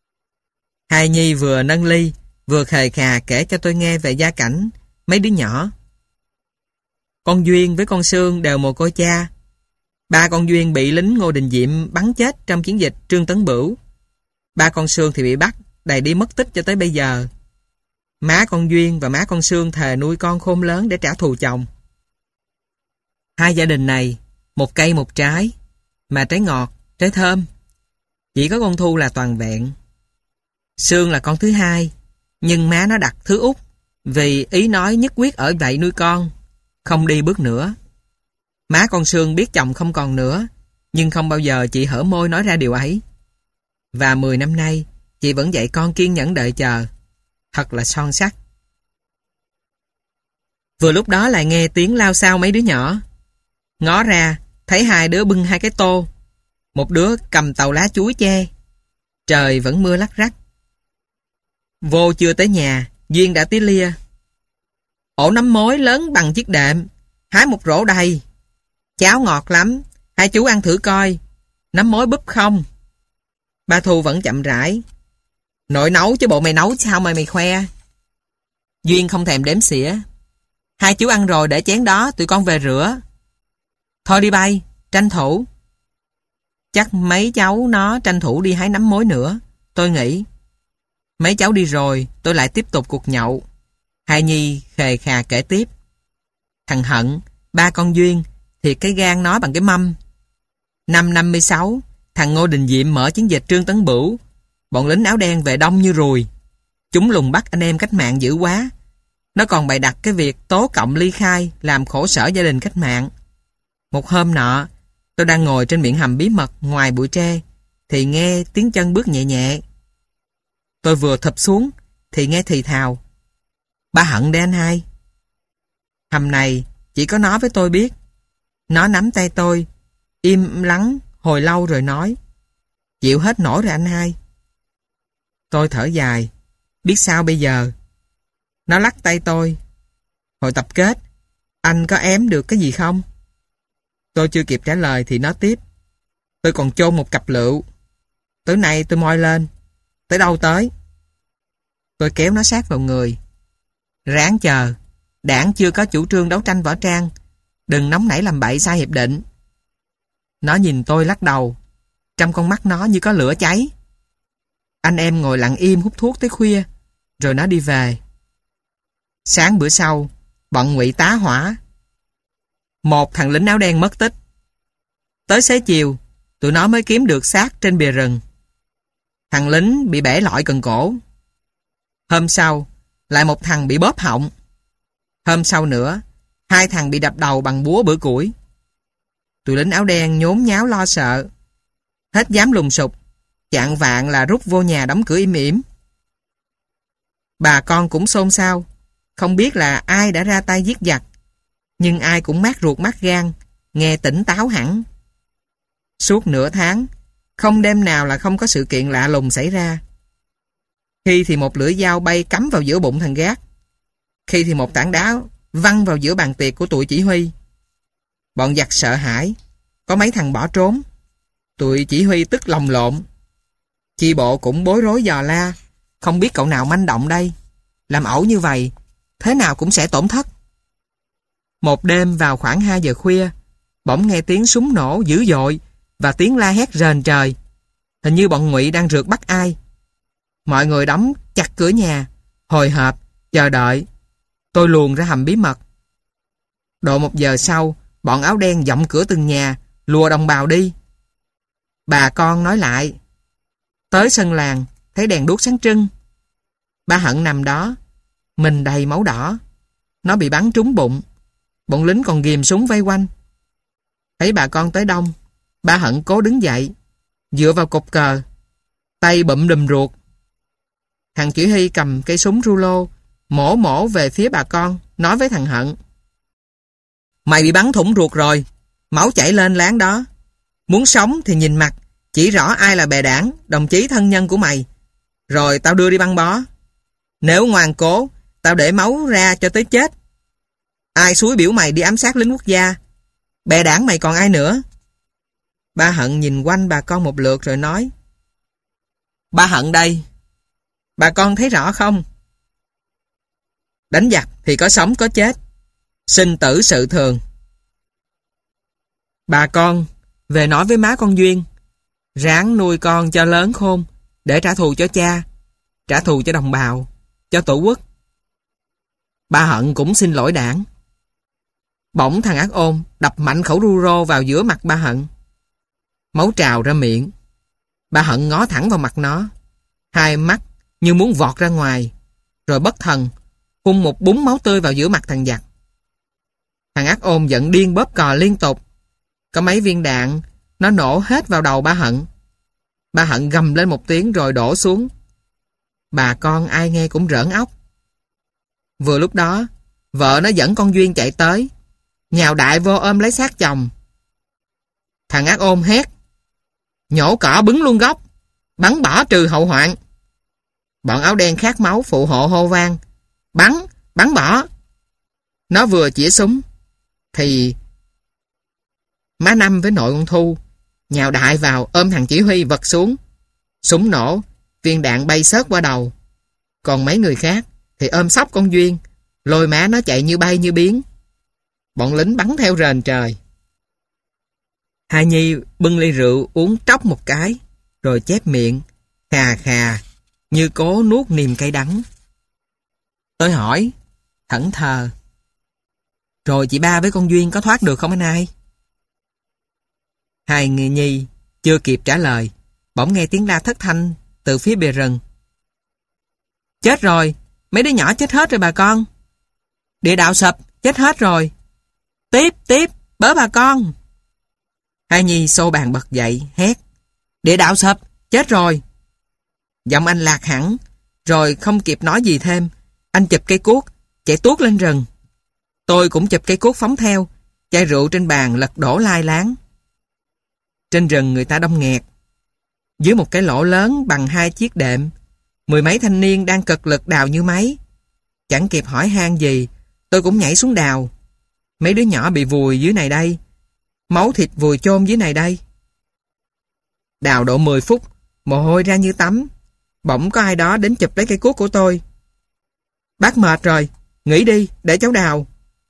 Hai Nhi vừa nâng ly, vừa khề khà kể cho tôi nghe về gia cảnh mấy đứa nhỏ. Con Duyên với con Sương đều mồ côi cha. Ba con Duyên bị lính Ngô Đình Diệm bắn chết trong chiến dịch Trương Tấn Bửu. Ba con Sương thì bị bắt, đày đi mất tích cho tới bây giờ. Má con Duyên và má con Sương thề nuôi con khôn lớn để trả thù chồng. Hai gia đình này, một cây một trái, mà trái ngọt, trái thơm. Chỉ có con Thu là toàn vẹn. Sương là con thứ hai, nhưng má nó đặt thứ út, vì ý nói nhất quyết ở vậy nuôi con, không đi bước nữa. Má con Sương biết chồng không còn nữa, nhưng không bao giờ chị hở môi nói ra điều ấy. Và mười năm nay, chị vẫn dạy con kiên nhẫn đợi chờ. Thật là son sắt. Vừa lúc đó lại nghe tiếng lao xao mấy đứa nhỏ. Ngó ra, thấy hai đứa bưng hai cái tô. Một đứa cầm tàu lá chuối che. Trời vẫn mưa lắc rắc. Vô chưa tới nhà, Duyên đã tí lia. Ổ nấm mối lớn bằng chiếc đệm, hái một rổ đầy. Cháo ngọt lắm, hai chú ăn thử coi. Nấm mối búp không? Ba Thu vẫn chậm rãi. Nội nấu chứ bộ mày nấu sao mà mày khoe? Duyên không thèm đếm xỉa. Hai chú ăn rồi để chén đó, tụi con về rửa. Thôi đi bay, tranh thủ. Chắc mấy cháu nó tranh thủ đi hái nấm mối nữa, tôi nghĩ. Mấy cháu đi rồi, tôi lại tiếp tục cuộc nhậu. Hai Nhi khề khà kể tiếp. Thằng Hận, ba con Duyên, thiệt cái gan nói bằng cái mâm. Năm năm mươi sáu, thằng Ngô Đình Diệm mở chiến dịch Trương Tấn Bửu. Bọn lính áo đen về đông như ruồi. Chúng lùng bắt anh em cách mạng dữ quá. Nó còn bày đặt cái việc tố cộng ly khai làm khổ sở gia đình cách mạng. Một hôm nọ, tôi đang ngồi trên miệng hầm bí mật ngoài bụi tre, thì nghe tiếng chân bước nhẹ nhẹ. Tôi vừa thụp xuống, thì nghe thì thào: "Ba Hận đây anh hai." Hầm này chỉ có nó với tôi biết. Nó nắm tay tôi, im lắng hồi lâu rồi nói: "Chịu hết nổi rồi anh hai." Tôi thở dài, biết sao bây giờ. Nó lắc tay tôi: "Hồi tập kết, anh có ém được cái gì không?" Tôi chưa kịp trả lời thì nó tiếp: "Tôi còn chôn một cặp lựu. Tối nay tôi moi lên. Tới đâu tới?" Tôi kéo nó sát vào người: "Ráng chờ. Đảng chưa có chủ trương đấu tranh võ trang. Đừng nóng nảy làm bậy sai hiệp định." Nó nhìn tôi lắc đầu. Trong con mắt nó như có lửa cháy. Anh em ngồi lặng im hút thuốc tới khuya, rồi nó đi về. Sáng bữa sau, bọn Ngụy tá hỏa. Một thằng lính áo đen mất tích. Tới xế chiều, tụi nó mới kiếm được xác trên bìa rừng. Thằng lính bị bể lọi cần cổ. Hôm sau, lại một thằng bị bóp họng. Hôm sau nữa, hai thằng bị đập đầu bằng búa bữa củi. Tụi lính áo đen nhốn nháo lo sợ. Hết dám lùng sục, chạng vạng là rút vô nhà đóng cửa im ỉm. Bà con cũng xôn xao, không biết là ai đã ra tay giết giặc, nhưng ai cũng mát ruột mát gan, nghe tỉnh táo hẳn. Suốt nửa tháng, không đêm nào là không có sự kiện lạ lùng xảy ra. Khi thì một lưỡi dao bay cắm vào giữa bụng thằng gác, khi thì một tảng đá văng vào giữa bàn tiệc của tụi chỉ huy. Bọn giặc sợ hãi, có mấy thằng bỏ trốn. Tụi chỉ huy tức lòng lộn. Chi bộ cũng bối rối dò la, không biết cậu nào manh động đây. Làm ẩu như vậy, thế nào cũng sẽ tổn thất. Một đêm vào khoảng hai giờ khuya, bỗng nghe tiếng súng nổ dữ dội và tiếng la hét rền trời. Hình như bọn Ngụy đang rượt bắt ai. Mọi người đóng chặt cửa nhà, hồi hộp, chờ đợi. Tôi luồn ra hầm bí mật. Độ một giờ sau, bọn áo đen dọng cửa từng nhà, lùa đồng bào đi. Bà con nói lại. Tới sân làng, thấy đèn đuốc sáng trưng. Ba Hận nằm đó, mình đầy máu đỏ. Nó bị bắn trúng bụng. Bọn lính còn ghìm súng vây quanh. Thấy bà con tới đông, ba Hận cố đứng dậy, dựa vào cột cờ, tay bụm đùm ruột. Thằng chỉ huy cầm cây súng rulo, mổ mổ về phía bà con, nói với thằng Hận: "Mày bị bắn thủng ruột rồi, máu chảy lên láng đó. Muốn sống thì nhìn mặt, chỉ rõ ai là bè đảng, đồng chí thân nhân của mày. Rồi tao đưa đi băng bó. Nếu ngoan cố, tao để máu ra cho tới chết. Ai xúi biểu mày đi ám sát lính quốc gia? Bè đảng mày còn ai nữa?" Ba Hận nhìn quanh bà con một lượt rồi nói: "Ba Hận đây. Bà con thấy rõ không? Đánh giặc thì có sống có chết. Sinh tử sự thường. Bà con về nói với má con Duyên, ráng nuôi con cho lớn khôn, để trả thù cho cha, trả thù cho đồng bào, cho tổ quốc." Ba Hận cũng xin lỗi đảng. Bỗng thằng ác ôn đập mạnh khẩu ruro vào giữa mặt ba Hận. Máu trào ra miệng. Ba Hận ngó thẳng vào mặt nó, hai mắt như muốn vọt ra ngoài, rồi bất thần phun một búng máu tươi vào giữa mặt thằng giặc. Thằng ác ôn giận điên bóp cò liên tục. Có mấy viên đạn nó nổ hết vào đầu ba Hận. Ba Hận gầm lên một tiếng rồi đổ xuống. Bà con ai nghe cũng rỡn óc. Vừa lúc đó, vợ nó dẫn con Duyên chạy tới, nhào đại vô ôm lấy xác chồng. Thằng ác ôn hét: "Nhổ cỏ bứng luôn gốc, bắn bỏ trừ hậu hoạn." Bọn áo đen khát máu phụ hộ hô vang: "Bắn, bắn bỏ." Nó vừa chĩa súng thì má Năm với nội con Thu nhào đại vào ôm thằng chỉ huy vật xuống. Súng nổ, viên đạn bay xớt qua đầu. Còn mấy người khác thì ôm xóc con Duyên, lôi má nó chạy như bay như biến. Bọn lính bắn theo rền trời. Hà Nhi bưng ly rượu uống tróc một cái, rồi chép miệng, khà khà, như cố nuốt niềm cay đắng. Tôi hỏi, thẫn thờ: "Rồi chị ba với con Duyên có thoát được không anh hai?" Hai người Nhi chưa kịp trả lời, bỗng nghe tiếng la thất thanh từ phía bìa rừng: "Chết rồi, mấy đứa nhỏ chết hết rồi bà con." Địa đạo sập, chết hết rồi. Tiếp, tiếp, bớ bà con. Hai Nhi xô bàn bật dậy, hét. Địa đạo sập, chết rồi. Giọng anh lạc hẳn, rồi không kịp nói gì thêm. Anh chụp cây cuốc, chạy tuốt lên rừng. Tôi cũng chụp cây cuốc phóng theo. Chai rượu trên bàn lật đổ lai láng. Trên rừng người ta đông nghẹt. Dưới một cái lỗ lớn bằng hai chiếc đệm, mười mấy thanh niên đang cực lực đào như máy. Chẳng kịp hỏi han gì, tôi cũng nhảy xuống đào. Mấy đứa nhỏ bị vùi dưới này đây, máu thịt vùi chôn dưới này đây. Đào độ mười phút, mồ hôi ra như tắm. Bỗng có ai đó đến chụp lấy cây cuốc của tôi. Bác mệt rồi, nghỉ đi, để cháu đào.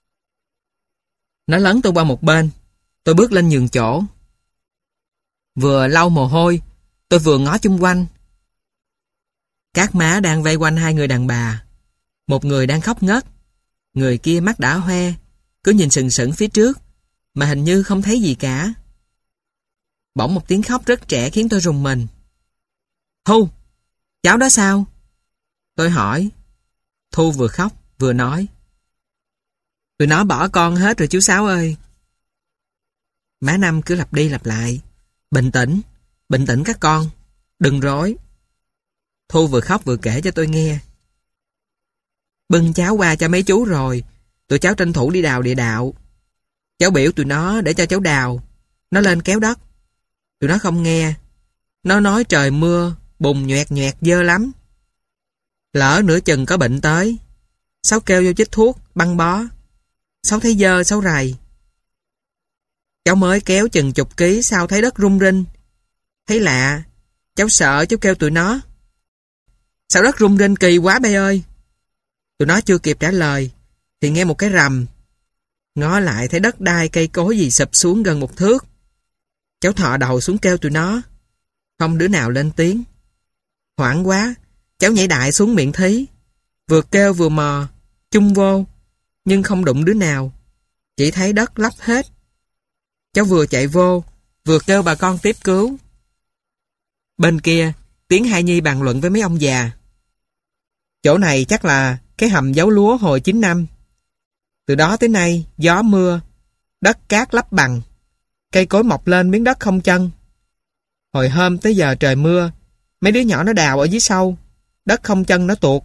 Nó lấn tôi qua một bên. Tôi bước lên nhường chỗ. Vừa lau mồ hôi, tôi vừa ngó chung quanh. Các má đang vây quanh hai người đàn bà. Một người đang khóc ngất, người kia mắt đã hoe, cứ nhìn sừng sững phía trước, mà hình như không thấy gì cả. Bỗng một tiếng khóc rất trẻ khiến tôi rùng mình. Thu, cháu đó sao? Tôi hỏi. Thu vừa khóc vừa nói. Tụi nó bỏ con hết rồi chú Sáu ơi. Má Năm cứ lặp đi lặp lại. Bình tĩnh, bình tĩnh các con, đừng rối. Thu vừa khóc vừa kể cho tôi nghe. Bưng cháu qua cho mấy chú rồi, tụi cháu tranh thủ đi đào địa đạo. Cháu biểu tụi nó để cho cháu đào. Nó lên kéo đất. Tụi nó không nghe. Nó nói trời mưa, bùn nhoẹt nhoẹt dơ lắm. Lỡ nửa chừng có bệnh tới, Sáu kêu vô chích thuốc, băng bó. Sáu thấy dơ, Sáu rầy. Cháu mới kéo chừng chục ký, sao thấy đất rung rinh. Thấy lạ, cháu sợ, cháu kêu tụi nó. Sao đất rung rinh kỳ quá bé ơi. Tụi nó chưa kịp trả lời thì nghe một cái rầm. Ngó lại thấy đất đai cây cối gì sụp xuống gần một thước. Cháu thọ đầu xuống kêu tụi nó. Không đứa nào lên tiếng. Hoảng quá, cháu nhảy đại xuống miệng thí. Vừa kêu vừa mò, chung vô, nhưng không đụng đứa nào. Chỉ thấy đất lấp hết. Cháu vừa chạy vô, vừa kêu bà con tiếp cứu. Bên kia, tiếng Hai Nhi bàn luận với mấy ông già. Chỗ này chắc là cái hầm giấu lúa hồi chín năm. Từ đó tới nay, gió mưa, đất cát lấp bằng. Cây cối mọc lên miếng đất không chân. Hồi hôm tới giờ trời mưa, mấy đứa nhỏ nó đào ở dưới sâu, đất không chân nó tuột.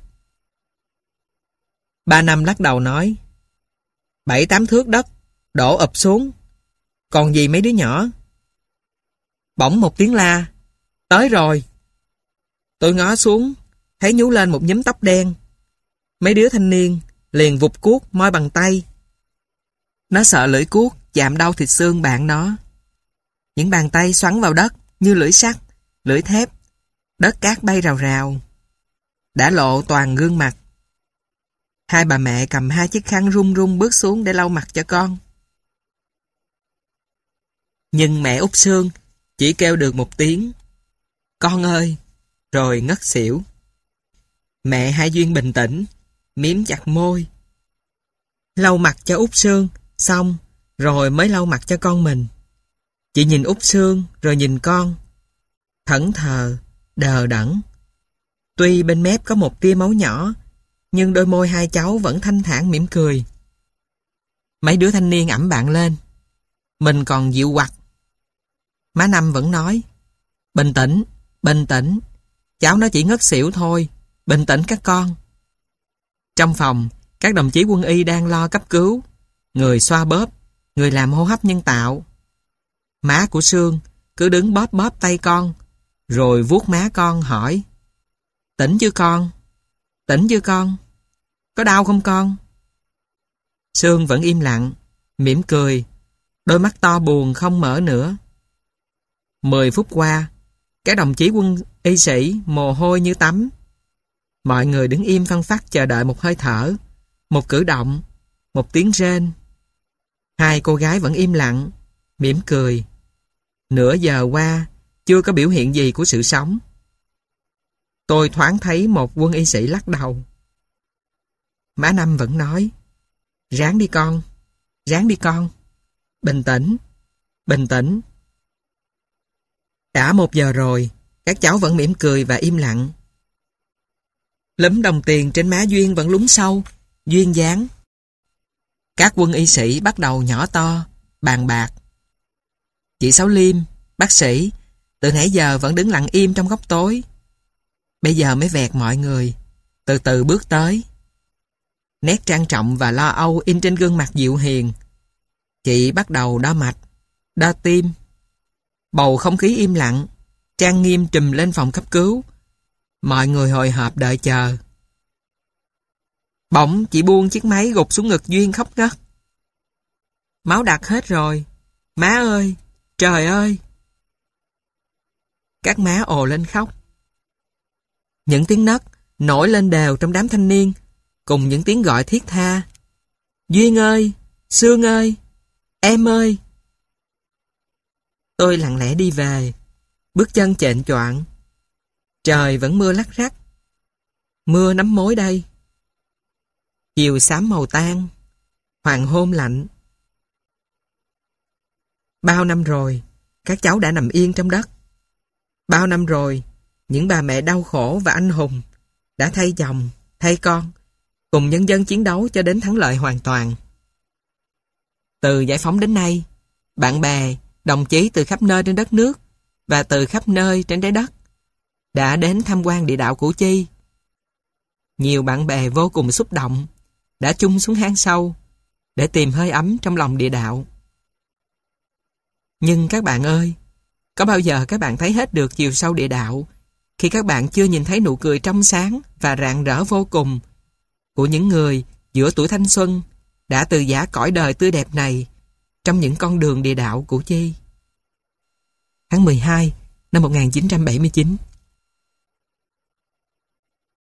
Ba Năm lắc đầu nói. Bảy tám thước đất, đổ ập xuống. Còn gì mấy đứa nhỏ? Bỗng một tiếng la. Tới rồi. Tôi ngó xuống, thấy nhú lên một nhúm tóc đen. Mấy đứa thanh niên liền vụt cuốc moi bằng tay. Nó sợ lưỡi cuốc chạm đau thịt xương bạn nó. Những bàn tay xoắn vào đất như lưỡi sắt, lưỡi thép. Đất cát bay rào rào. Đã lộ toàn gương mặt. Hai bà mẹ cầm hai chiếc khăn run run bước xuống để lau mặt cho con. Nhưng mẹ Út Sương chỉ kêu được một tiếng con ơi, rồi ngất xỉu. Mẹ Hai Duyên bình tĩnh, miếm chặt môi. Lau mặt cho Út Sương, xong, rồi mới lau mặt cho con mình. Chị nhìn Út Sương, rồi nhìn con. Thẫn thờ, đờ đẫn. Tuy bên mép có một tia máu nhỏ, nhưng đôi môi hai cháu vẫn thanh thản mỉm cười. Mấy đứa thanh niên ẵm bạn lên. Mình còn dịu quặt. Má Năm vẫn nói. Bình tĩnh, bình tĩnh. Cháu nó chỉ ngất xỉu thôi. Bình tĩnh các con. Trong phòng, các đồng chí quân y đang lo cấp cứu. Người xoa bóp, người làm hô hấp nhân tạo. Má của Sương cứ đứng bóp bóp tay con, rồi vuốt má con hỏi. Tỉnh chưa con? Tỉnh chưa con? Có đau không con? Sương vẫn im lặng, mỉm cười, đôi mắt to buồn không mở nữa. Mười phút qua, các đồng chí quân y sĩ mồ hôi như tắm. Mọi người đứng im phăng phắc chờ đợi một hơi thở, một cử động, một tiếng rên. Hai cô gái vẫn im lặng, mỉm cười. Nửa giờ qua, chưa có biểu hiện gì của sự sống. Tôi thoáng thấy một quân y sĩ lắc đầu. Má Năm vẫn nói. Ráng đi con, ráng đi con. Bình tĩnh, bình tĩnh. Đã một giờ rồi, các cháu vẫn mỉm cười và im lặng. Lúm đồng tiền trên má Duyên vẫn lún sâu, duyên dáng. Các quân y sĩ bắt đầu nhỏ to, bàn bạc. Chị Sáu Liêm, bác sĩ, từ nãy giờ vẫn đứng lặng im trong góc tối. Bây giờ mới vẹt mọi người, từ từ bước tới. Nét trang trọng và lo âu in trên gương mặt dịu hiền. Chị bắt đầu đo mạch, đo tim. Bầu không khí im lặng, trang nghiêm trùm lên phòng cấp cứu. Mọi người hồi hộp đợi chờ. Bỗng chị buông chiếc máy gục xuống ngực Duyên khóc ngất. Máu đặc hết rồi. Má ơi, trời ơi. Các má ồ lên khóc. Những tiếng nấc nổi lên đều trong đám thanh niên, cùng những tiếng gọi thiết tha. Duyên ơi, Sương ơi, em ơi. Tôi lặng lẽ đi về, bước chân chệnh choạng. Trời vẫn mưa lắc rắc. Mưa nắm mối đây. Chiều xám màu tan, hoàng hôn lạnh. Bao năm rồi, các cháu đã nằm yên trong đất. Bao năm rồi, những bà mẹ đau khổ và anh hùng đã thay chồng, thay con, cùng nhân dân chiến đấu cho đến thắng lợi hoàn toàn. Từ giải phóng đến nay, bạn bè, đồng chí từ khắp nơi trên đất nước và từ khắp nơi trên trái đất đã đến tham quan địa đạo Củ Chi. Nhiều bạn bè vô cùng xúc động đã chung xuống hang sâu để tìm hơi ấm trong lòng địa đạo. Nhưng các bạn ơi, có bao giờ các bạn thấy hết được chiều sâu địa đạo khi các bạn chưa nhìn thấy nụ cười trong sáng và rạng rỡ vô cùng của những người giữa tuổi thanh xuân đã từ giã cõi đời tươi đẹp này trong những con đường địa đạo Củ Chi? Tháng mười hai năm một nghìn chín trăm bảy mươi chín.